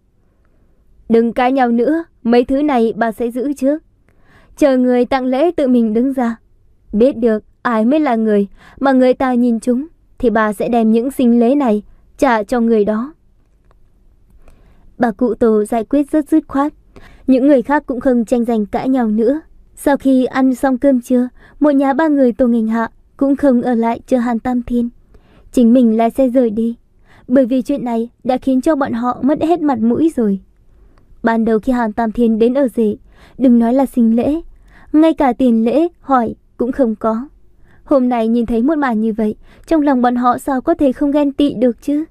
Đừng cãi nhau nữa, mấy thứ này bà sẽ giữ trước. Chờ người tặng lễ tự mình đứng ra. Biết được ai mới là người mà người ta nhìn chúng, thì bà sẽ đem những sinh lễ này trả cho người đó. Bà cụ Tô giải quyết rất dứt khoát. Những người khác cũng không tranh giành cãi nhau nữa. Sau khi ăn xong cơm trưa, một nhà ba người Tô Nghinh Hạ cũng không ở lại chờ Hàn Tam Thiên. Chính mình lái xe rời đi. Bởi vì chuyện này đã khiến cho bọn họ mất hết mặt mũi rồi. Ban đầu khi Hàn Tam Thiên đến ở rể, đừng nói là sinh lễ, ngay cả tiền lễ hỏi cũng không có. Hôm nay nhìn thấy một màn như vậy, trong lòng bọn họ sao có thể không ghen tị được chứ?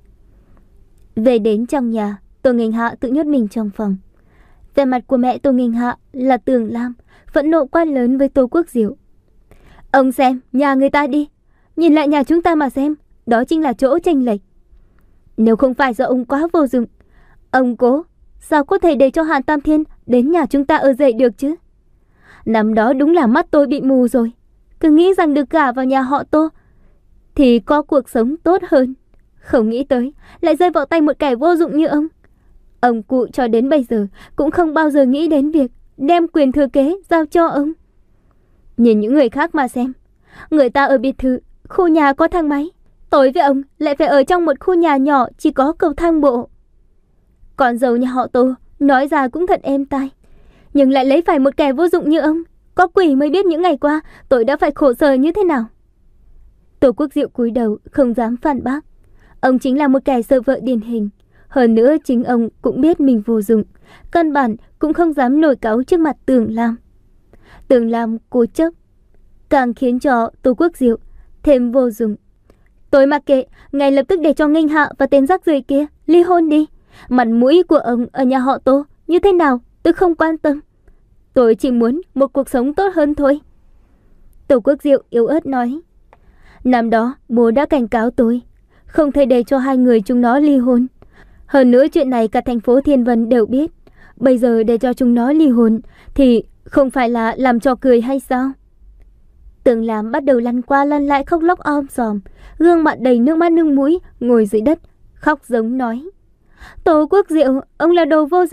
Về đến trong nhà, Tô Nghinh Hạ tự nhốt mình trong phòng. Vẻ mặt của mẹ Tô Nghinh Hạ là Tường Lam, phẫn nộ quá lớn với Tô Quốc Diệu. Ông xem, nhà người ta đi, nhìn lại nhà chúng ta mà xem, đó chính là chỗ chênh lệch. Nếu không phải do ông quá vô dụng, ông cố, sao có thể để cho Hàn Tam Thiên đến nhà chúng ta ở dậy được chứ? Năm đó đúng là mắt tôi bị mù rồi. Cứ nghĩ rằng được gả vào nhà họ Tô thì có cuộc sống tốt hơn. Không nghĩ tới lại rơi vào tay một kẻ vô dụng như ông. Ông cụ cho đến bây giờ cũng không bao giờ nghĩ đến việc đem quyền thừa kế giao cho ông. Nhìn những người khác mà xem, người ta ở biệt thự, khu nhà có thang máy, tối với ông lại phải ở trong một khu nhà nhỏ chỉ có cầu thang bộ. Con dâu nhà họ Tô nói ra cũng thật êm tai, nhưng lại lấy phải một kẻ vô dụng như ông. Có quỷ mới biết những ngày qua tôi đã phải khổ sở như thế nào. Tô Quốc Diệu cúi đầu không dám phản bác. Ông chính là một kẻ sợ vợ điển hình. Hơn nữa chính ông cũng biết mình vô dụng, căn bản cũng không dám nổi cáu trước mặt Tường Lam. Tường Lam cố chấp, càng khiến cho Tô Quốc Diệu thêm vô dụng. Tôi mặc kệ, ngay lập tức để cho Nghinh Hạ và tên rác rưởi kia ly hôn đi. Mặt mũi của ông ở nhà họ Tô như thế nào tôi không quan tâm. Tôi chỉ muốn một cuộc sống tốt hơn thôi. Tô Quốc Diệu yếu ớt nói. Năm đó bố đã cảnh cáo tôi, không thể để cho hai người chúng nó ly hôn. Hơn nữa chuyện này cả thành phố Thiên Vân đều biết. Bây giờ để cho chúng nó ly hôn thì không phải là làm trò cười hay sao? Tường Lam bắt đầu lăn qua lăn lại khóc lóc om sòm, gương mặt đầy nước mắt nước mũi, ngồi dưới đất khóc giống nói. Tô Quốc Diệu, ông là đồ vô dụng,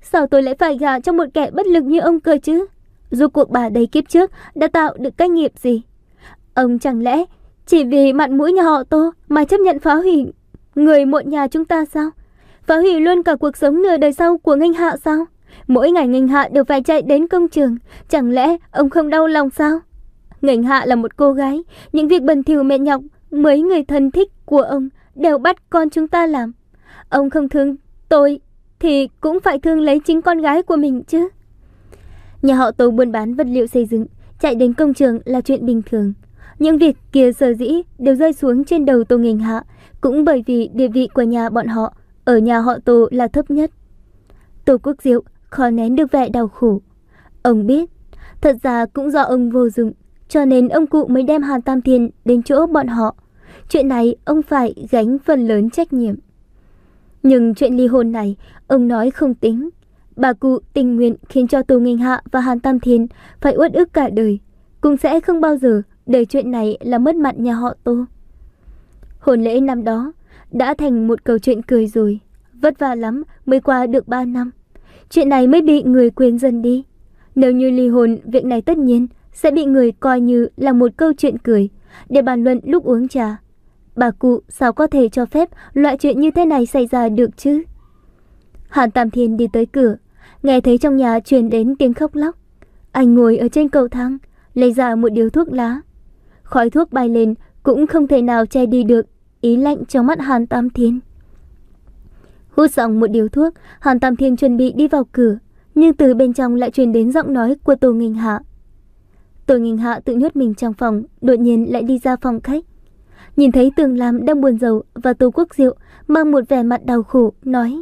Sao tôi lại phải gả cho một kẻ bất lực như ông cơ chứ? Dù cuộc bà đây kiếp trước đã tạo được cái nghiệp gì? Ông chẳng lẽ chỉ vì mặt mũi nhà họ Tô mà chấp nhận phá hủy người một nhà chúng ta sao? Phá hủy luôn cả cuộc sống nửa đời sau của Nghênh Hạ sao? Mỗi ngày Nghênh Hạ đều phải chạy đến công trường, chẳng lẽ ông không đau lòng sao? Nghênh Hạ là một cô gái, những việc bẩn thỉu mệt nhọc mấy người thân thích của ông đều bắt con chúng ta làm. Ông không thương tôi thì cũng phải thương lấy chính con gái của mình chứ. Nhà họ Tô buôn bán vật liệu xây dựng, chạy đến công trường là chuyện bình thường. Những việc kia sở dĩ đều rơi xuống trên đầu Tô Nghênh Hạ, cũng bởi vì địa vị của nhà bọn họ ở nhà họ Tô là thấp nhất. Tô Quốc Diệu khó nén được vẻ đau khổ. Ông biết, thật ra cũng do ông vô dụng, cho nên ông cụ mới đem Hàn Tam Thiên đến chỗ bọn họ. Chuyện này ông phải gánh phần lớn trách nhiệm. Nhưng chuyện ly hôn này, ông nói không tính. Bà cụ tình nguyện khiến cho Tô Nghênh Hạ và Hàn Tam Thiên phải uất ức cả đời, cũng sẽ không bao giờ để chuyện này làm mất mặt nhà họ Tô. Hôn lễ năm đó đã thành một câu chuyện cười rồi. Vất vả lắm mới qua được ba năm, chuyện này mới bị người quên dần đi. Nếu như ly hôn, việc này tất nhiên sẽ bị người coi như là một câu chuyện cười để bàn luận lúc uống trà. Bà cụ sao có thể cho phép loại chuyện như thế này xảy ra được chứ? Hàn Tam Thiên đi tới cửa, nghe thấy trong nhà truyền đến tiếng khóc lóc. Anh ngồi ở trên cầu thang, lấy ra một điếu thuốc lá. Khói thuốc bay lên cũng không thể nào che đi được ý lạnh trong mắt Hàn Tam Thiên. Hút xong một điếu thuốc, Hàn Tam Thiên chuẩn bị đi vào cửa, nhưng từ bên trong lại truyền đến giọng nói của Tô Nghênh Hạ. Tô Nghênh Hạ tự nhốt mình trong phòng, đột nhiên lại đi ra phòng khách. Nhìn thấy Tường Lam đang buồn rầu và Tô Quốc Diệu mang một vẻ mặt đau khổ, nói: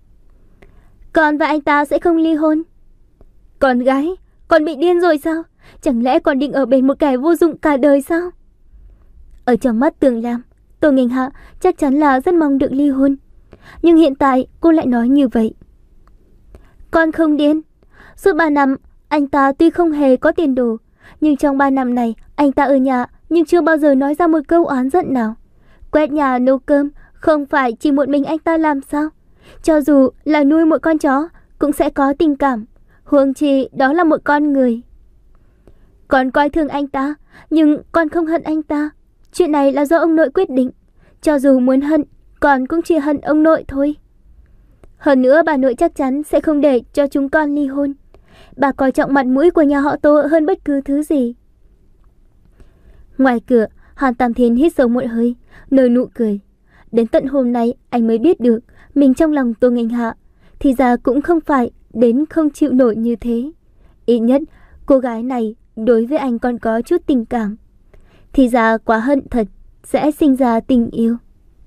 Con và anh ta sẽ không ly hôn. Con gái, con bị điên rồi sao? Chẳng lẽ con định ở bên một kẻ vô dụng cả đời sao? Ở trong mắt Tường Lam, Tô Nghênh Hạ chắc chắn là rất mong được ly hôn. Nhưng hiện tại cô lại nói như vậy. Con không điên. Suốt ba năm, anh ta tuy không hề có tiền đồ, nhưng trong ba năm này, anh ta ở nhà nhưng chưa bao giờ nói ra một câu oán giận nào. Quét nhà nấu cơm không phải chỉ một mình anh ta làm sao? Cho dù là nuôi một con chó cũng sẽ có tình cảm, huống chi đó là một con người. Con coi thường anh ta, nhưng con không hận anh ta. Chuyện này là do ông nội quyết định. Cho dù muốn hận, con cũng chỉ hận ông nội thôi. Hơn nữa bà nội chắc chắn sẽ không để cho chúng con ly hôn. Bà coi trọng mặt mũi của nhà họ Tô hơn bất cứ thứ gì. Ngoài cửa, Hàn Tam Thiên hít sâu một hơi, nở nụ cười. Đến tận hôm nay anh mới biết được mình trong lòng Tô Nghênh Hạ thì ra cũng không phải đến không chịu nổi như thế. Ít nhất cô gái này đối với anh còn có chút tình cảm. Thì ra quá hận thật sẽ sinh ra tình yêu.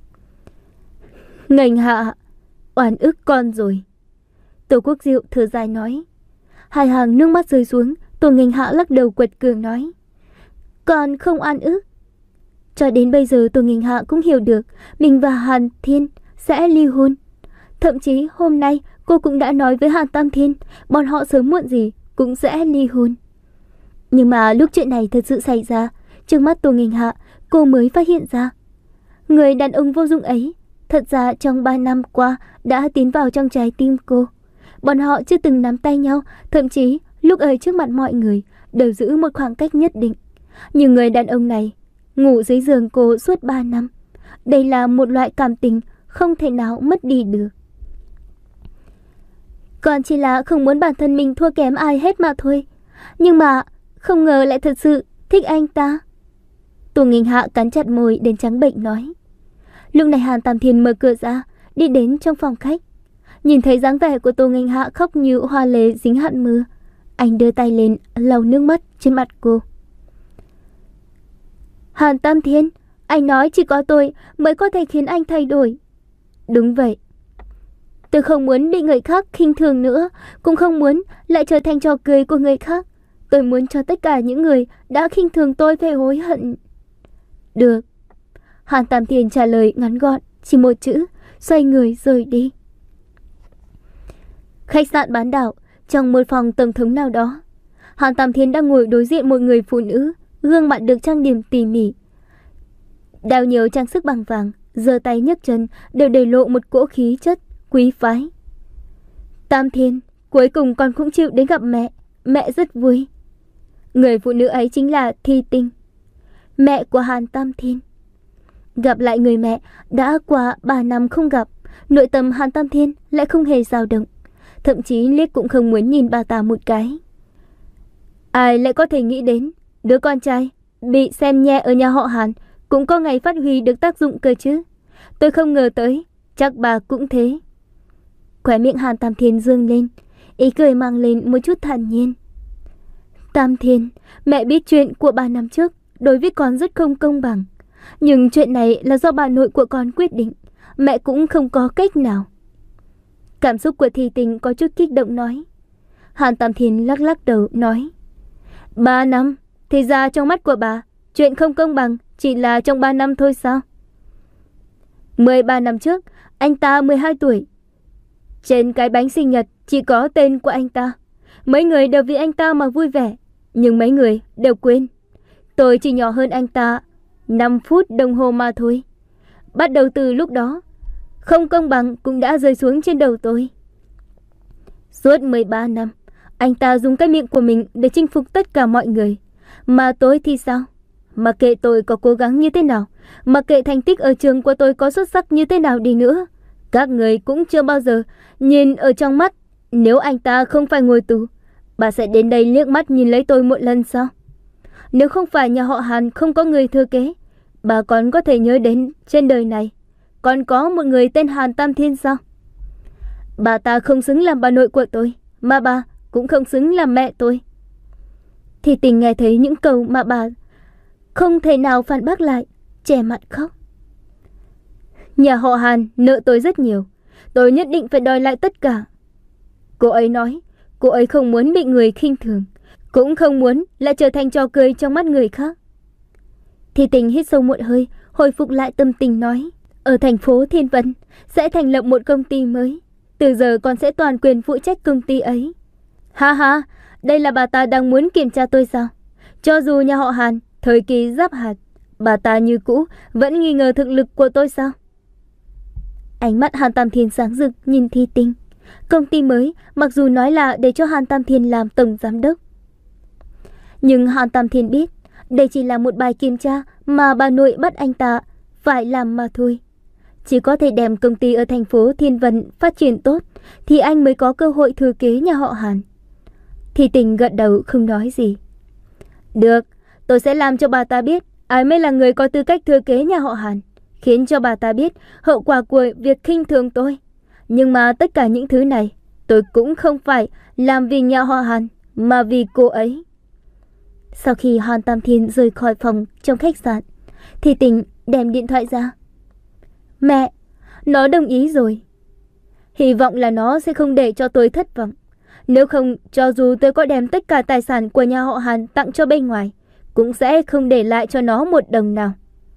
Nghênh Hạ, oan ức con rồi. Tô Quốc Diệu thở dài nói. Hai hàng nước mắt rơi xuống. Tô Nghênh Hạ lắc đầu quật cường nói: Con không oan ức. Cho đến bây giờ Tô Nghênh Hạ cũng hiểu được mình và Hàn Thiên sẽ ly hôn. Thậm chí hôm nay cô cũng đã nói với Hàn Tam Thiên bọn họ sớm muộn gì cũng sẽ ly hôn. Nhưng mà lúc chuyện này thật sự xảy ra, trước mắt Tô Nghênh Hạ, cô mới phát hiện ra người đàn ông vô dụng ấy thật ra trong ba năm qua đã tiến vào trong trái tim cô. Bọn họ chưa từng nắm tay nhau, thậm chí lúc ở trước mặt mọi người đều giữ một khoảng cách nhất định. Nhưng người đàn ông này ngủ dưới giường cô suốt ba năm. Đây là một loại cảm tình không thể nào mất đi được. Còn chỉ là không muốn bản thân mình thua kém ai hết mà thôi. Nhưng mà không ngờ lại thật sự thích anh ta. Tô Nghênh Hạ cắn chặt môi đến trắng bệch nói. Lúc này Hàn Tam Thiên mở cửa ra, đi đến trong phòng khách. Nhìn thấy dáng vẻ của Tô Nghênh Hạ khóc như hoa lê dính hạn mưa, anh đưa tay lên lau nước mắt trên mặt cô. Hàn Tam Thiên, anh nói chỉ có tôi mới có thể khiến anh thay đổi. Đúng vậy. Tôi không muốn bị người khác khinh thường nữa, cũng không muốn lại trở thành trò cười của người khác. Tôi muốn cho tất cả những người đã khinh thường tôi phải hối hận. Được. Hàn Tam Thiên trả lời ngắn gọn, chỉ một chữ, xoay người rời đi. Khách sạn bán đảo, trong một phòng tổng thống nào đó, Hàn Tam Thiên đang ngồi đối diện một người phụ nữ, gương mặt được trang điểm tỉ mỉ. Đeo nhiều trang sức bằng vàng, giơ tay nhấc chân đều để lộ một cỗ khí chất quý phái. Tam Thiên, Cuối cùng con cũng chịu đến gặp mẹ. Mẹ rất vui. Người phụ nữ ấy chính là Thi Tinh, mẹ của Hàn Tam Thiên. Gặp lại người mẹ đã qua ba năm không gặp, nội tâm Hàn Tam Thiên lại không hề dao động, thậm chí liếc cũng không muốn nhìn bà ta một cái. Ai lại có thể nghĩ đến đứa con trai bị xem nhẹ ở nhà họ Hàn cũng có ngày phát huy được tác dụng cơ chứ. Tôi không ngờ tới, chắc bà cũng thế. Khóe miệng Hàn Tam Thiên dương lên, ý cười mang lên một chút thản nhiên. Tam Thiên, mẹ biết chuyện của ba năm trước đối với con rất không công bằng, nhưng chuyện này là do bà nội của con quyết định, mẹ cũng không có cách nào. Cảm xúc của Thi Tinh có chút kích động nói. Hàn Tam Thiên lắc lắc đầu nói, Ba năm, thì ra trong mắt của bà, chuyện không công bằng chỉ là trong ba năm thôi sao? Mười ba năm trước, anh ta mười hai tuổi. Trên cái bánh sinh nhật chỉ có tên của anh ta. Mấy người đều vì anh ta mà vui vẻ, nhưng mấy người đều quên tôi chỉ nhỏ hơn anh ta năm phút đồng hồ mà thôi. Bắt đầu từ lúc đó, không công bằng cũng đã rơi xuống trên đầu tôi. Suốt mười ba năm, anh ta dùng cái miệng của mình để chinh phục tất cả mọi người. Mà tôi thì sao? Mặc kệ tôi có cố gắng như thế nào, mặc kệ thành tích ở trường của tôi có xuất sắc như thế nào đi nữa, các người cũng chưa bao giờ nhìn ở trong mắt. Nếu anh ta không phải ngồi tù, bà sẽ đến đây liếc mắt nhìn lấy tôi một lần sao? Nếu không phải nhà họ Hàn không có người thừa kế, bà còn có thể nhớ đến trên đời này còn có một người tên Hàn Tam Thiên sao? Bà ta không xứng làm bà nội của tôi, mà bà cũng không xứng làm mẹ tôi. Thì Tình nghe thấy những câu mà bà không thể nào phản bác lại, che mặt khóc. Nhà họ Hàn nợ tôi rất nhiều, tôi nhất định phải đòi lại tất cả. Cô ấy nói, cô ấy không muốn bị người khinh thường, cũng không muốn lại trở thành trò cười trong mắt người khác. Thì Tình hít sâu một hơi, hồi phục lại tâm tình nói, ở thành phố Thiên Vân sẽ thành lập một công ty mới. Từ giờ con sẽ toàn quyền phụ trách công ty ấy. Ha ha, đây là bà ta đang muốn kiểm tra tôi sao? Cho dù nhà họ Hàn thời kỳ giáp hạt, bà ta như cũ vẫn nghi ngờ thực lực của tôi sao? Ánh mắt Hàn Tam Thiên sáng rực nhìn Thi Tinh. Công ty mới mặc dù nói là để cho Hàn Tam Thiên làm tổng giám đốc, nhưng Hàn Tam Thiên biết đây chỉ là một bài kiểm tra mà bà nội bắt anh ta phải làm mà thôi. Chỉ có thể đem công ty ở thành phố Thiên Vân phát triển tốt thì anh mới có cơ hội thừa kế nhà họ Hàn. Thi Tình gật đầu không nói gì. Được, tôi sẽ làm cho bà ta biết ai mới là người có tư cách thừa kế nhà họ Hàn, khiến cho bà ta biết hậu quả của việc khinh thường tôi. Nhưng mà tất cả những thứ này tôi cũng không phải làm vì nhà họ Hàn, mà vì cô ấy. Sau khi Hàn Tam Thiên rời khỏi phòng trong khách sạn, Thi Tình đem điện thoại ra. Mẹ, nó đồng ý rồi. Hy vọng là nó sẽ không để cho tôi thất vọng. Nếu không, cho dù tôi có đem tất cả tài sản của nhà họ Hàn tặng cho bên ngoài, cũng sẽ không để lại cho nó một đồng nào.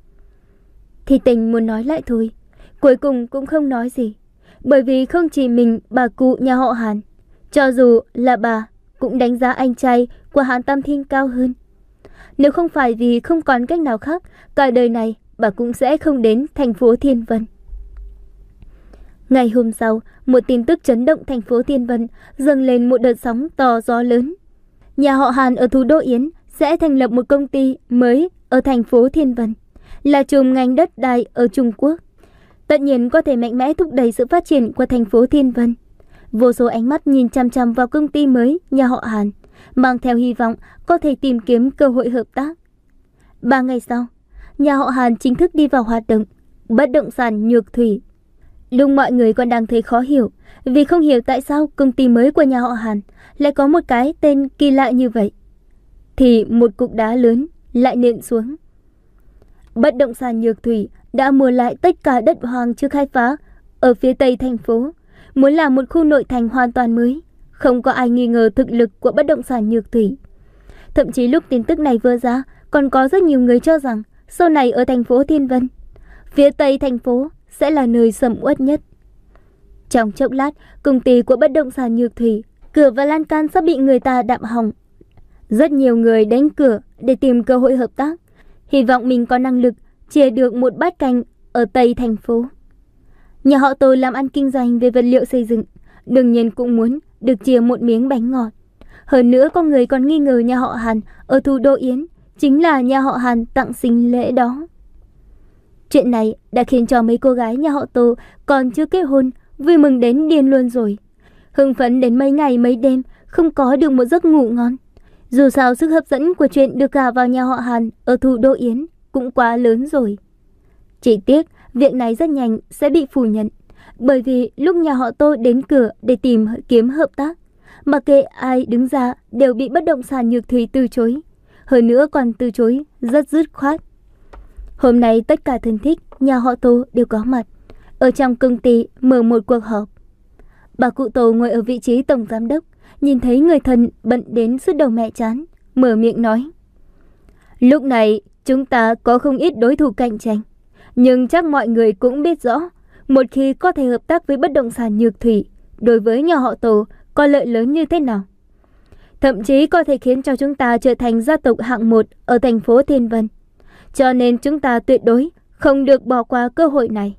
Thi Tình muốn nói lại thôi, cuối cùng cũng không nói gì. Bởi vì không chỉ mình bà cụ nhà họ Hàn, cho dù là bà cũng đánh giá anh trai của Hàn Tam Thiên cao hơn. Nếu không phải vì không còn cách nào khác, cả đời này bà cũng sẽ không đến thành phố Thiên Vân. Ngày hôm sau, một tin tức chấn động thành phố Thiên Vân dâng lên một đợt sóng to gió lớn. Nhà họ Hàn ở thủ đô Yến sẽ thành lập một công ty mới ở thành phố Thiên Vân, là chùm ngành đất đai ở Trung Quốc. Tất nhiên có thể mạnh mẽ thúc đẩy sự phát triển của thành phố Thiên Vân. Vô số ánh mắt nhìn chăm chăm vào công ty mới nhà họ Hàn, mang theo hy vọng có thể tìm kiếm cơ hội hợp tác. Ba ngày sau, nhà họ Hàn chính thức đi vào hoạt động, bất động sản Nhược Thủy. Lúc mọi người còn đang thấy khó hiểu, vì không hiểu tại sao công ty mới của nhà họ Hàn lại có một cái tên kỳ lạ như vậy, thì một cục đá lớn lại nện xuống. Bất động sản Nhược Thủy đã mua lại tất cả đất hoang chưa khai phá ở phía tây thành phố, muốn làm một khu nội thành hoàn toàn mới. Không có ai nghi ngờ thực lực của bất động sản Nhược Thủy. Thậm chí lúc tin tức này vừa ra, còn có rất nhiều người cho rằng sau này ở thành phố Thiên Vân, phía tây thành phố sẽ là nơi sầm uất nhất. Trong chốc lát, công ty của bất động sản Nhược Thủy, cửa và lan can sắp bị người ta đạm hỏng. Rất nhiều người đánh cửa để tìm cơ hội hợp tác, hy vọng mình có năng lực chia được một bát canh ở tây thành phố. Nhà họ Tô làm ăn kinh doanh về vật liệu xây dựng, đương nhiên cũng muốn được chia một miếng bánh ngọt. Hơn nữa có người còn nghi ngờ nhà họ Hàn ở thủ đô Yến chính là nhà họ Hàn tặng sinh lễ đó. Chuyện này đã khiến cho mấy cô gái nhà họ Tô còn chưa kết hôn vui mừng đến điên luôn rồi. Hưng phấn đến mấy ngày mấy đêm, không có được một giấc ngủ ngon. Dù sao sức hấp dẫn của chuyện được gả vào nhà họ Hàn ở thủ đô Yến cũng quá lớn rồi. Chỉ tiếc việc này rất nhanh sẽ bị phủ nhận, bởi vì lúc nhà họ Tô đến cửa để tìm kiếm hợp tác, mặc kệ ai đứng ra đều bị bất động sản Nhược Thủy từ chối. Hơn nữa còn từ chối rất dứt khoát. Hôm nay tất cả thân thích nhà họ Tô đều có mặt ở trong công ty mở một cuộc họp. Bà cụ Tô ngồi ở vị trí tổng giám đốc, nhìn thấy người thân bận đến sứt đầu mẹ chán, mở miệng nói: Lúc này chúng ta có không ít đối thủ cạnh tranh, nhưng chắc mọi người cũng biết rõ, một khi có thể hợp tác với bất động sản Nhược Thủy, đối với nhà họ Tô có lợi lớn như thế nào. Thậm chí có thể khiến cho chúng ta trở thành gia tộc hạng một ở thành phố Thiên Vân. Cho nên chúng ta tuyệt đối không được bỏ qua cơ hội này.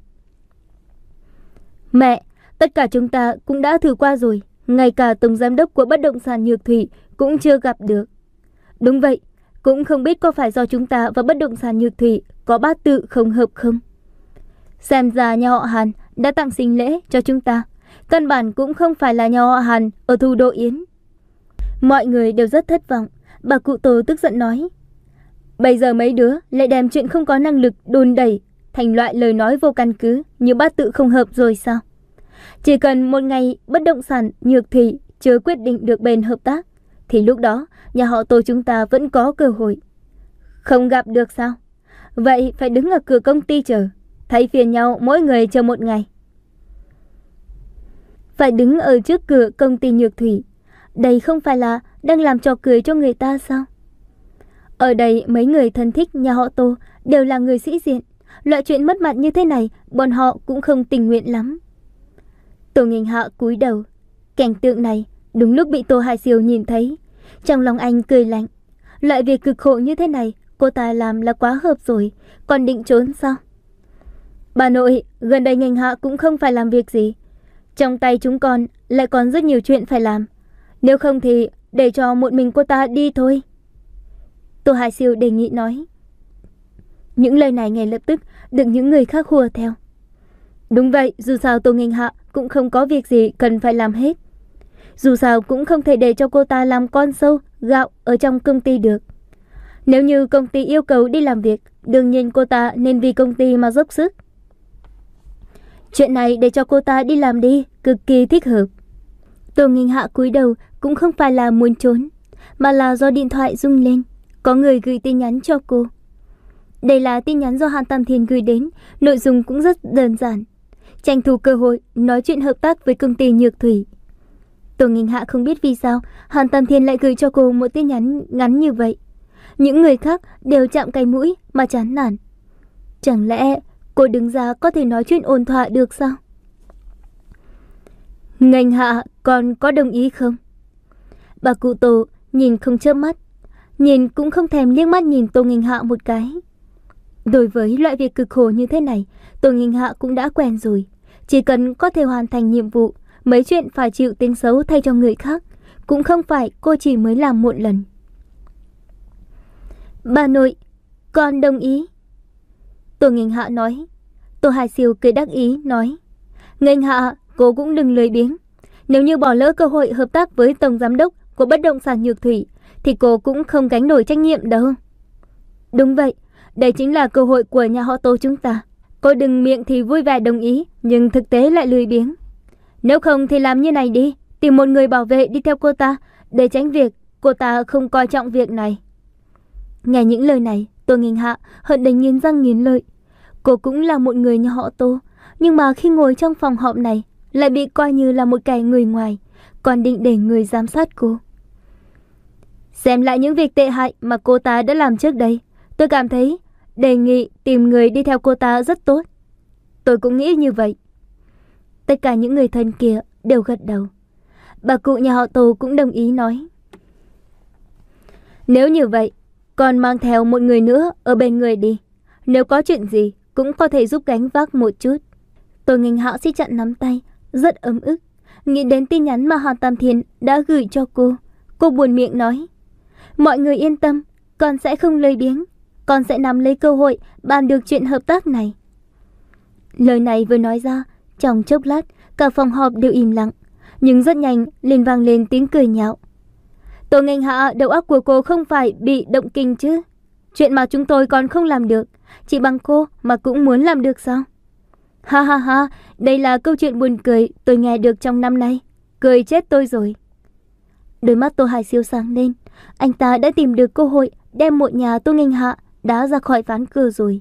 Mẹ, tất cả chúng ta cũng đã thử qua rồi, ngay cả tổng giám đốc của bất động sản Nhược Thủy cũng chưa gặp được. Đúng vậy, cũng không biết có phải do chúng ta và bất động sản Nhược Thủy có bát tự không hợp không. Xem ra nhà họ Hàn đã tặng sinh lễ cho chúng ta, căn bản cũng không phải là nhà họ Hàn ở thủ đô Yến. Mọi người đều rất thất vọng. Bà cụ Tô tức giận nói: Bây giờ mấy đứa lại đem chuyện không có năng lực đùn đẩy thành loại lời nói vô căn cứ như bát tự không hợp rồi sao? Chỉ cần một ngày bất động sản Nhược Thủy chưa quyết định được bên hợp tác, thì lúc đó nhà họ Tô chúng ta vẫn có cơ hội. Không gặp được sao? Vậy phải đứng ở cửa công ty chờ, thấy phiền nhau mỗi người chờ một ngày. Phải đứng ở trước cửa công ty Nhược Thủy, đây không phải là đang làm trò cười cho người ta sao? Ở đây mấy người thân thích nhà họ Tô đều là người sĩ diện, loại chuyện mất mặt như thế này bọn họ cũng không tình nguyện lắm. Tô Nghinh Hạ cúi đầu, cảnh tượng này đúng lúc bị Tô Hải Siêu nhìn thấy, trong lòng anh cười lạnh. Loại việc cực khổ như thế này cô ta làm là quá hợp rồi, còn định trốn sao? Bà nội, gần đây Nghinh Hạ cũng không phải làm việc gì, trong tay chúng con lại còn rất nhiều chuyện phải làm. Nếu không thì để cho một mình cô ta đi thôi. Tô Hải Siêu đề nghị nói. Những lời này ngay lập tức được những người khác hùa theo. Đúng vậy, dù sao Tô Nghinh Hạ cũng không có việc gì cần phải làm hết. Dù sao cũng không thể để cho cô ta làm con sâu gạo ở trong công ty được. Nếu như công ty yêu cầu đi làm việc, đương nhiên cô ta nên vì công ty mà dốc sức. Chuyện này để cho cô ta đi làm đi, cực kỳ thích hợp. Tô Nghinh Hạ cúi đầu cũng không phải là muốn trốn, mà là do điện thoại rung lên, có người gửi tin nhắn cho cô. Đây là tin nhắn do Hàn Tam Thiên gửi đến, nội dung cũng rất đơn giản. Tranh thủ cơ hội nói chuyện hợp tác với công ty Nhược Thủy. Tô Nghinh Hạ không biết vì sao Hàn Tam Thiên lại gửi cho cô một tin nhắn ngắn như vậy. Những người khác đều chạm cái mũi mà chán nản. Chẳng lẽ cô đứng ra có thể nói chuyện ôn thỏa được sao? Nghinh Hạ còn có đồng ý không? Bà cụ Tô nhìn không chớp mắt, nhìn cũng không thèm liếc mắt nhìn Tô Nghinh Hạ một cái. Đối với loại việc cực khổ như thế này, Tô Nghinh Hạ cũng đã quen rồi. Chỉ cần có thể hoàn thành nhiệm vụ, mấy chuyện phải chịu tiếng xấu thay cho người khác cũng không phải cô chỉ mới làm một lần. Bà nội, con đồng ý. Tô Nghinh Hạ nói. Tô Hải Siêu cười đắc ý nói. Nghinh Hạ, cô cũng đừng lười biếng. Nếu như bỏ lỡ cơ hội hợp tác với tổng giám đốc của bất động sản Nhược Thủy thì cô cũng không gánh nổi trách nhiệm đâu. Đúng vậy, đây chính là cơ hội của nhà họ Tô chúng ta. Cô đừng miệng thì vui vẻ đồng ý, nhưng thực tế lại lười biếng. Nếu không thì làm như này đi, tìm một người bảo vệ đi theo cô ta, để tránh việc cô ta không coi trọng việc này. Nghe những lời này, Tô Nghinh Hạ hận đến nghiến răng nghiến lợi. Cô cũng là một người nhà họ Tô, nhưng mà khi ngồi trong phòng họp này lại bị coi như là một kẻ người ngoài, còn định để người giám sát cô. Xem lại những việc tệ hại mà cô ta đã làm trước đây, tôi cảm thấy đề nghị tìm người đi theo cô ta rất tốt. Tôi cũng nghĩ như vậy. Tất cả những người thân kia đều gật đầu. Bà cụ nhà họ Tô cũng đồng ý nói. Nếu như vậy, còn mang theo một người nữa ở bên người đi. Nếu có chuyện gì cũng có thể giúp gánh vác một chút. Tô Nghinh Hạ siết chặt nắm tay, rất ấm ức. nghĩ đến tin nhắn mà Hàn Tam Thiên đã gửi cho cô. Cô buồn miệng nói, mọi người yên tâm, con sẽ không lười biếng. Con sẽ nắm lấy cơ hội bàn được chuyện hợp tác này. Lời này vừa nói ra, trong chốc lát, cả phòng họp đều im lặng. Nhưng rất nhanh liền vang lên tiếng cười nhạo. Tô Nghênh Hạ, đầu óc của cô không phải bị động kinh chứ? Chuyện mà chúng tôi còn không làm được, chỉ bằng cô mà cũng muốn làm được sao? Ha ha ha, đây là câu chuyện buồn cười tôi nghe được trong năm nay. Cười chết tôi rồi. Đôi mắt Tô Hải Siêu sáng lên. Anh ta đã tìm được cơ hội đem một nhà Tô Nghênh Hạ đá ra khỏi ván cờ rồi.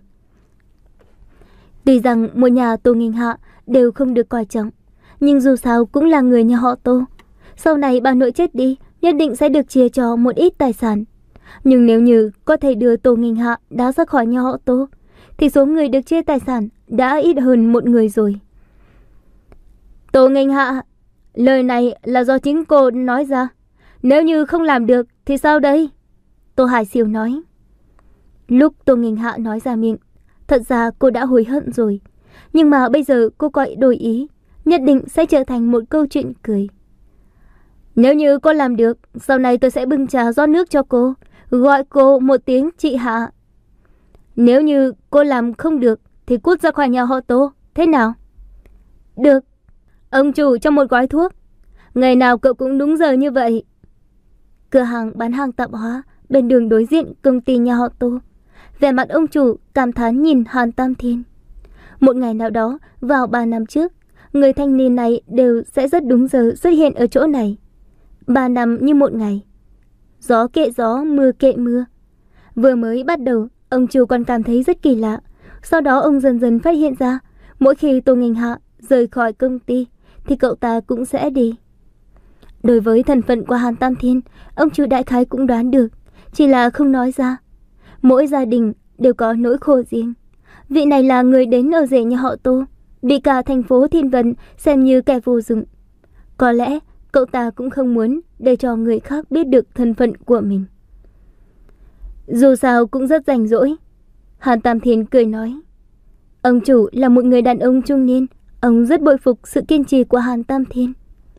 Tuy rằng một nhà Tô Nghênh Hạ đều không được coi trọng, nhưng dù sao cũng là người nhà họ Tô. Sau này bà nội chết đi, nhất định sẽ được chia cho một ít tài sản. Nhưng nếu như có thể đưa Tô Nghênh Hạ đá ra khỏi nhà họ Tô, thì số người được chia tài sản đã ít hơn một người rồi. Tô Nghênh Hạ, lời này là do chính cô nói ra. Nếu như không làm được thì sao đây? Tô Hải Siêu nói. Lúc Tô Nghênh Hạ nói ra miệng, thật ra cô đã hối hận rồi. Nhưng mà bây giờ cô có đổi ý, nhất định sẽ trở thành một câu chuyện cười. Nếu như cô làm được, sau này tôi sẽ bưng trà rót nước cho cô, gọi cô một tiếng chị Hạ. Nếu như cô làm không được thì cút ra khỏi nhà họ Tô, thế nào? Được. Ông chủ cho một gói thuốc. Ngày nào cậu cũng đúng giờ như vậy. Cửa hàng bán hàng tạp hóa bên đường đối diện công ty nhà họ Tô. Vẻ mặt ông chủ cảm thán nhìn Hàn Tam Thiên. Một ngày nào đó vào ba năm trước, người thanh niên này đều sẽ rất đúng giờ xuất hiện ở chỗ này. Ba năm như một ngày. Gió kệ gió, mưa kệ mưa. Vừa mới bắt đầu, ông chủ còn cảm thấy rất kỳ lạ. Sau đó ông dần dần phát hiện ra, mỗi khi Tô Nghênh Hạ rời khỏi công ty thì cậu ta cũng sẽ đi. Đối với thân phận của Hàn Tam Thiên, ông chủ đại khái cũng đoán được, chỉ là không nói ra. Mỗi gia đình đều có nỗi khổ riêng. Vị này là người đến ở rể nhà họ Tô, bị cả thành phố Thiên Vân xem như kẻ vô dụng. Có lẽ cậu ta cũng không muốn để cho người khác biết được thân phận của mình. Dù sao cũng rất rảnh rỗi. Hàn Tam Thiên cười nói. Ông chủ là một người đàn ông trung niên. Ông rất bội phục sự kiên trì của Hàn Tam Thiên.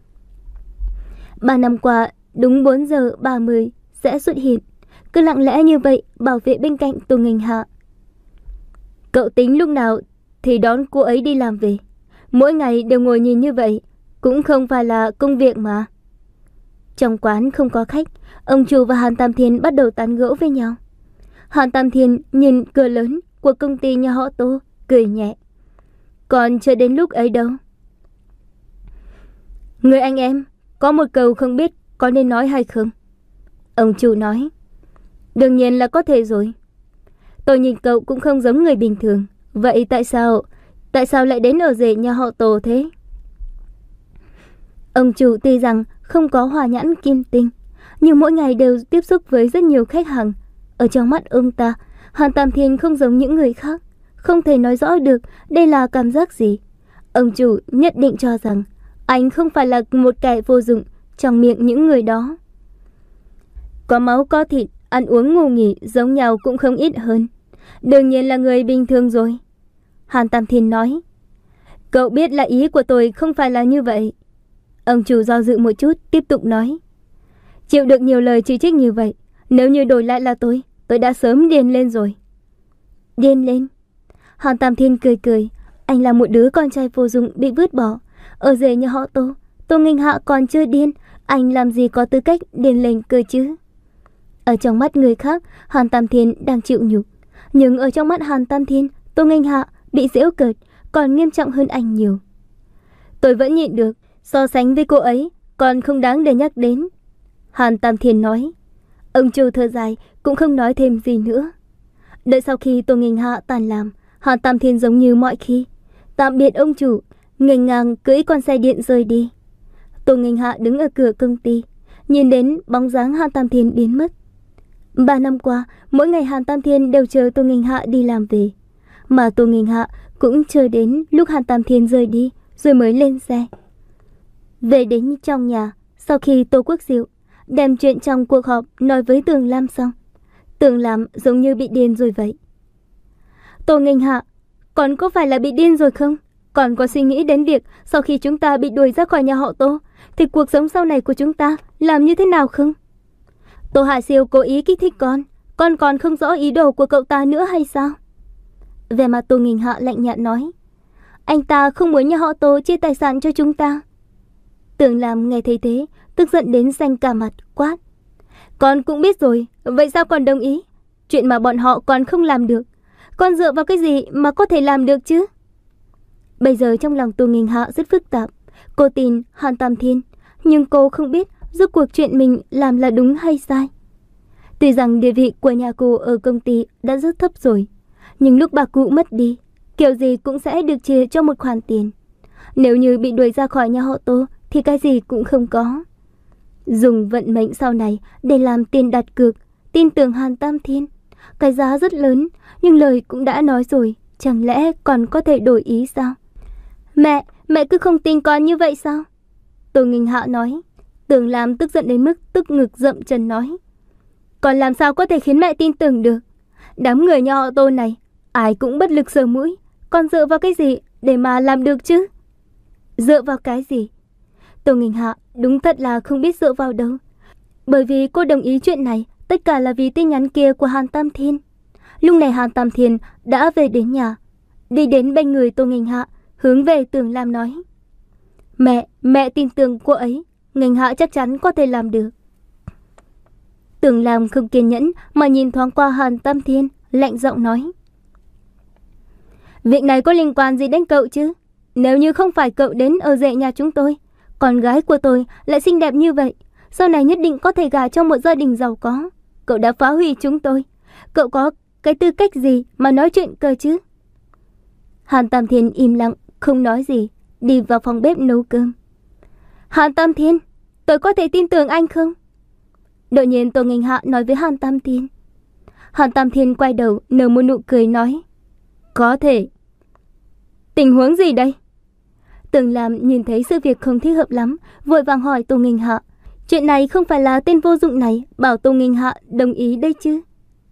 Ba năm qua, đúng bốn giờ ba mươi sẽ xuất hiện. Cứ lặng lẽ như vậy bảo vệ bên cạnh Tô Nghênh Hạ. Cậu tính lúc nào thì đón cô ấy đi làm về. Mỗi ngày đều ngồi nhìn như vậy cũng không phải là công việc mà. Trong quán không có khách, ông chủ và Hàn Tam Thiên bắt đầu tán gẫu với nhau. Hàn Tam Thiên nhìn cửa lớn của công ty nhà họ Tô, cười nhẹ. Còn chưa đến lúc ấy đâu. Người anh em, có một câu không biết có nên nói hay không? Ông chủ nói. Đương nhiên là có thể rồi. Tôi nhìn cậu cũng không giống người bình thường. Vậy tại sao, tại sao lại đến ở rể nhà họ Tô thế? Ông chủ tuy rằng không có hỏa nhãn kim tinh, nhưng mỗi ngày đều tiếp xúc với rất nhiều khách hàng. Ở trong mắt ông ta, Hàn Tam Thiên không giống những người khác, không thể nói rõ được đây là cảm giác gì. Ông chủ nhất định cho rằng anh không phải là một kẻ vô dụng trong miệng những người đó. Có máu có thịt, ăn uống ngủ nghỉ giống nhau cũng không ít hơn. Đương nhiên là người bình thường rồi. Hàn Tam Thiên nói. Cậu biết là ý của tôi không phải là như vậy. Ông chủ do dự một chút, tiếp tục nói. Chịu được nhiều lời chỉ trích như vậy, nếu như đổi lại là tôi, tôi đã sớm điên lên rồi. Điên lên? Hàn Tam Thiên cười cười. Anh là một đứa con trai vô dụng bị vứt bỏ. Ở rể nhà họ Tô, Tô Nghênh Hạ còn chưa điên, anh làm gì có tư cách điên lên cơ chứ? Ở trong mắt người khác, Hàn Tam Thiên đang chịu nhục. Nhưng ở trong mắt Hàn Tam Thiên, Tô Nghênh Hạ bị giễu cợt còn nghiêm trọng hơn anh nhiều. Tôi vẫn nhịn được, so sánh với cô ấy còn không đáng để nhắc đến. Hàn Tam Thiên nói. Ông chủ thở dài cũng không nói thêm gì nữa. Đợi sau khi Tô Nghênh Hạ tàn làm, Hàn Tam Thiên giống như mọi khi tạm biệt ông chủ, nghênh ngang cưỡi con xe điện rời đi. Tô Nghênh Hạ đứng ở cửa công ty, nhìn đến bóng dáng Hàn Tam Thiên biến mất. Ba năm qua, mỗi ngày Hàn Tam Thiên đều chờ Tô Nghênh Hạ đi làm về, mà Tô Nghênh Hạ cũng chờ đến lúc Hàn Tam Thiên rời đi rồi mới lên xe. Về đến trong nhà, sau khi Tô Quốc Diệu đem chuyện trong cuộc họp nói với Tường Lam xong, Tường Lam giống như bị điên rồi vậy. Tô Nghênh Hạ, còn có phải là bị điên rồi không? còn có suy nghĩ đến việc sau khi chúng ta bị đuổi ra khỏi nhà họ Tô thì cuộc sống sau này của chúng ta làm như thế nào không? Tô Hải Siêu cố ý kích thích con, con còn không rõ ý đồ của cậu ta nữa hay sao? Vẻ mặt Tô Nghinh Hạ lạnh nhạt nói, anh ta không muốn nhà họ Tô chia tài sản cho chúng ta. Tưởng Lam nghe thấy thế, tức giận đến xanh cả mặt, quát, con cũng biết rồi, vậy sao còn đồng ý? Chuyện mà bọn họ còn không làm được, con dựa vào cái gì mà có thể làm được chứ? Bây giờ trong lòng Tô Nghinh Hạ rất phức tạp. Cô tin Hàn Tam Thiên, nhưng cô không biết rốt cuộc chuyện mình làm là đúng hay sai. Tuy rằng địa vị của nhà cô ở công ty đã rất thấp rồi, nhưng lúc bà cụ mất đi, kiểu gì cũng sẽ được chia cho một khoản tiền. Nếu như bị đuổi ra khỏi nhà họ Tô thì cái gì cũng không có. Dùng vận mệnh sau này để làm tiền đặt cược, tin tưởng Hàn Tam Thiên, cái giá rất lớn, nhưng lời cũng đã nói rồi, chẳng lẽ còn có thể đổi ý sao? Mẹ, mẹ cứ không tin con như vậy sao? Tô Nghinh Hạ nói. Tưởng Lam tức giận đến mức tức ngực dậm chân nói, còn làm sao có thể khiến mẹ tin tưởng được? Đám người nhà họ Tô này, ai cũng bất lực sờ mũi, còn dựa vào cái gì để mà làm được chứ? Dựa vào cái gì? Tô Nghinh Hạ đúng thật là không biết dựa vào đâu. Bởi vì cô đồng ý chuyện này, tất cả là vì tin nhắn kia của Hàn Tam Thiên. Lúc này Hàn Tam Thiên đã về đến nhà, đi đến bên người Tô Nghinh Hạ, hướng về Tưởng Lam nói, Mẹ, mẹ tin tưởng cô ấy, Nghinh Hạ chắc chắn có thể làm được. Tưởng Lam không kiên nhẫn mà nhìn thoáng qua Hàn Tam Thiên, lạnh giọng nói, việc này có liên quan gì đến cậu chứ? Nếu như không phải cậu đến ở rể nhà chúng tôi, con gái của tôi lại xinh đẹp như vậy, sau này nhất định có thể gả cho một gia đình giàu có. Cậu đã phá hủy chúng tôi, cậu có cái tư cách gì mà nói chuyện cơ chứ? Hàn Tam Thiên im lặng, không nói gì, đi vào phòng bếp nấu cơm. Hàn Tam Thiên, tôi có thể tin tưởng anh không? Đột nhiên Tô Nghinh Hạ nói với Hàn Tam Thiên. Hàn Tam Thiên quay đầu nở một nụ cười nói, có thể. Tình huống gì đây? Tưởng Lam nhìn thấy sự việc không thích hợp lắm, vội vàng hỏi Tô Nghinh Hạ, chuyện này không phải là tên vô dụng này bảo Tô Nghinh Hạ đồng ý đây chứ?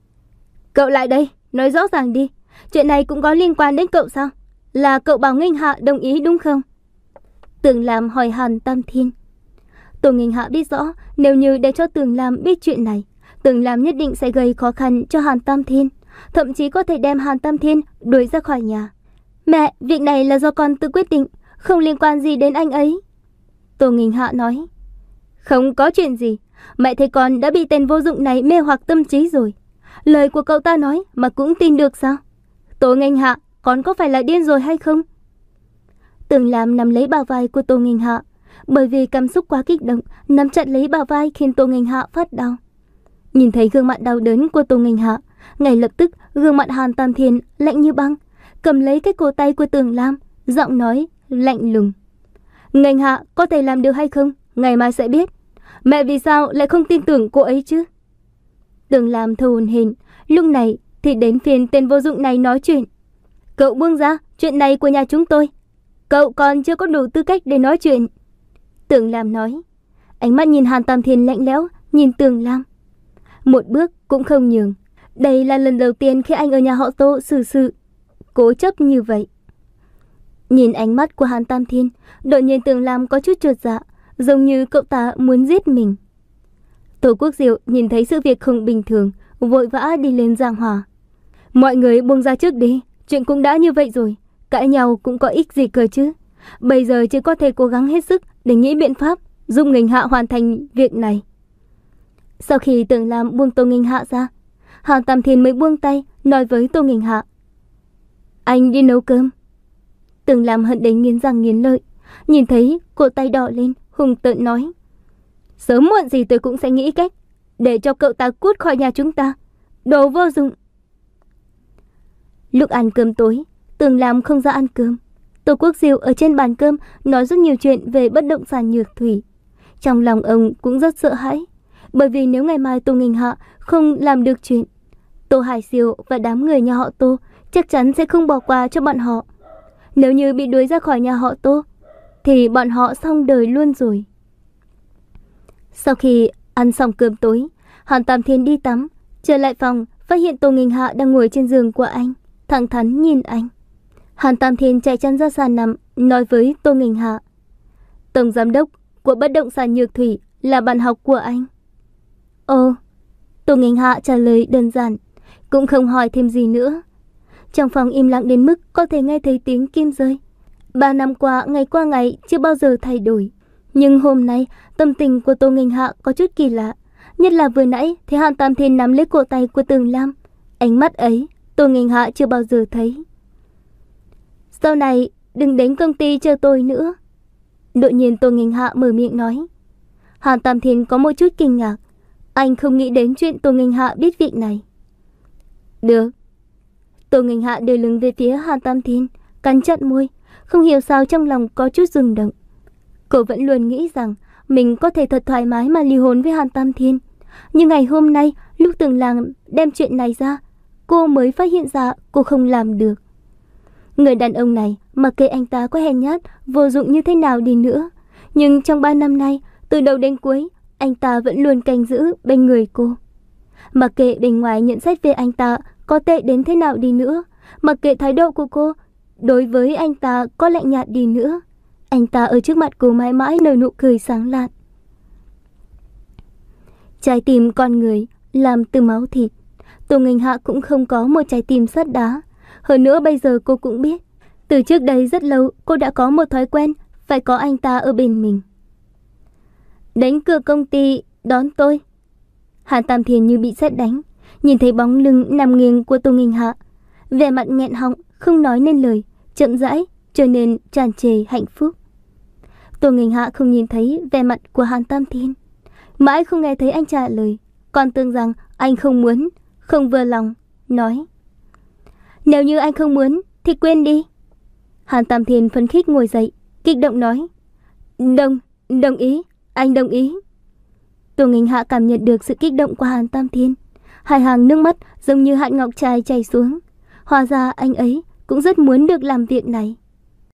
Cậu lại đây, nói rõ ràng đi, chuyện này cũng có liên quan đến cậu sao? Là cậu bảo Nghinh Hạ đồng ý đúng không? Tưởng Lam hỏi Hàn Tam Thiên. Tô Nghinh Hạ biết rõ, nếu như để cho Tưởng Lam biết chuyện này, Tưởng Lam nhất định sẽ gây khó khăn cho Hàn Tam Thiên, thậm chí có thể đem Hàn Tam Thiên đuổi ra khỏi nhà. Mẹ, việc này là do con tự quyết định, không liên quan gì đến anh ấy. Tô Nghinh Hạ nói. Không có chuyện gì, mẹ thấy con đã bị tên vô dụng này mê hoặc tâm trí rồi. Lời của cậu ta nói mà cũng tin được sao? Tô Nghinh Hạ, con có phải là điên rồi hay không? Tưởng Lam nắm lấy bả vai của Tô Nghinh Hạ, bởi vì cảm xúc quá kích động, nắm chặt lấy bả vai khiến Tô Nghinh Hạ phát đau. Nhìn thấy gương mặt đau đớn của Tô Nghinh Hạ, ngay lập tức gương mặt Hàn Tam Thiên lạnh như băng, cầm lấy cái cổ tay của Tưởng Lam, giọng nói lạnh lùng. Nghinh Hạ có thể làm được hay không, ngày mai sẽ biết. Mẹ vì sao lại không tin tưởng cô ấy chứ? Tưởng Lam thở hổn hển, lúc này thì đến phiên tên vô dụng này nói chuyện. Cậu buông ra, chuyện này của nhà chúng tôi. Cậu còn chưa có đủ tư cách để nói chuyện. Tưởng Lam nói. Ánh mắt nhìn Hàn Tam Thiên lạnh lẽo, nhìn Tưởng Lam. Một bước cũng không nhường. Đây là lần đầu tiên khi anh ở nhà họ Tô xử sự cố chấp như vậy. Nhìn ánh mắt của Hàn Tam Thiên, đột nhiên Tưởng Lam có chút chột dạ, giống như cậu ta muốn giết mình. Tô Quốc Diệu nhìn thấy sự việc không bình thường, vội vã đi lên giảng hòa. Mọi người buông ra trước đi, chuyện cũng đã như vậy rồi, cãi nhau cũng có ích gì cơ chứ. Bây giờ chỉ có thể cố gắng hết sức để nghĩ biện pháp giúp Nghinh Hạ hoàn thành việc này. Sau khi Tưởng Lam buông Tô Nghinh Hạ ra, Hàn Tam Thiên mới buông tay, nói với Tô Nghinh Hạ. Anh đi nấu cơm. Tưởng Lam hận đến nghiến răng nghiến lợi, nhìn thấy cổ tay đỏ lên, hùng tợn nói. Sớm muộn gì tôi cũng sẽ nghĩ cách để cho cậu ta cút khỏi nhà chúng ta. Đồ vô dụng. Lúc ăn cơm tối, Tưởng Lam không ra ăn cơm. Tô Quốc Diệu ở trên bàn cơm nói rất nhiều chuyện về bất động sản Nhược Thủy. Trong lòng ông cũng rất sợ hãi, bởi vì nếu ngày mai Tô Nghinh Hạ không làm được chuyện, Tô Hải Siêu và đám người nhà họ Tô chắc chắn sẽ không bỏ qua cho bọn họ. Nếu như bị đuổi ra khỏi nhà họ Tô thì bọn họ xong đời luôn rồi. Sau khi ăn xong cơm tối, Hàn Tam Thiên đi tắm, trở lại phòng, phát hiện Tô Nghinh Hạ đang ngồi trên giường của anh, thẳng thắn nhìn anh. Hàn Tam Thiên chạy chăn ra sàn nằm, nói với Tô Nghênh Hạ. Tổng giám đốc của bất động sản Nhược Thủy là bạn học của anh. Ồ, Tô Nghênh Hạ trả lời đơn giản, cũng không hỏi thêm gì nữa. Trong phòng im lặng đến mức có thể nghe thấy tiếng kim rơi. Ba năm qua, ngày qua ngày chưa bao giờ thay đổi. Nhưng hôm nay, tâm tình của Tô Nghênh Hạ có chút kỳ lạ. Nhất là vừa nãy, thấy Hàn Tam Thiên nắm lấy cổ tay của Tường Lam. Ánh mắt ấy, Tô Nghênh Hạ chưa bao giờ thấy. Sau này, đừng đến công ty chờ tôi nữa. Đột nhiên Tô Nghênh Hạ mở miệng nói. Hàn Tam Thiên có một chút kinh ngạc. Anh không nghĩ đến chuyện Tô Nghênh Hạ biết việc này. Được. Tô Nghênh Hạ đưa lưng về phía Hàn Tam Thiên, cắn chặt môi, không hiểu sao trong lòng có chút rung động. Cô vẫn luôn nghĩ rằng mình có thể thật thoải mái mà ly hôn với Hàn Tam Thiên. Nhưng ngày hôm nay, lúc Tường Lam đem chuyện này ra, cô mới phát hiện ra cô không làm được. Người đàn ông này, mặc kệ anh ta có hèn nhát, vô dụng như thế nào đi nữa, nhưng trong ba năm nay, từ đầu đến cuối, anh ta vẫn luôn canh giữ bên người cô. Mặc kệ bên ngoài nhận xét về anh ta có tệ đến thế nào đi nữa, mặc kệ thái độ của cô đối với anh ta có lạnh nhạt đi nữa, anh ta ở trước mặt cô mãi mãi nở nụ cười sáng lạn. Trái tim con người làm từ máu thịt. Tô Nghênh Hạ cũng không có một trái tim sắt đá. Hơn nữa bây giờ cô cũng biết, từ trước đây rất lâu cô đã có một thói quen phải có anh ta ở bên mình. Đánh cửa công ty đón tôi. Hàn Tam Thiên như bị sét đánh, nhìn thấy bóng lưng nằm nghiêng của Tô Nghênh Hạ, vẻ mặt nghẹn họng không nói nên lời, chậm rãi trở nên tràn trề hạnh phúc. Tô Nghênh Hạ không nhìn thấy vẻ mặt của Hàn Tam Thiên, mãi không nghe thấy anh trả lời, còn tưởng rằng anh không muốn, không vừa lòng, nói: Nếu như anh không muốn thì quên đi. Hàn Tam Thiên phấn khích ngồi dậy, kích động nói: Đồng, đồng ý, anh đồng ý. Tô Nghênh Hạ cảm nhận được sự kích động của Hàn Tam Thiên, hai hàng nước mắt giống như hạt ngọc trai chảy xuống. Hóa ra anh ấy cũng rất muốn được làm việc này.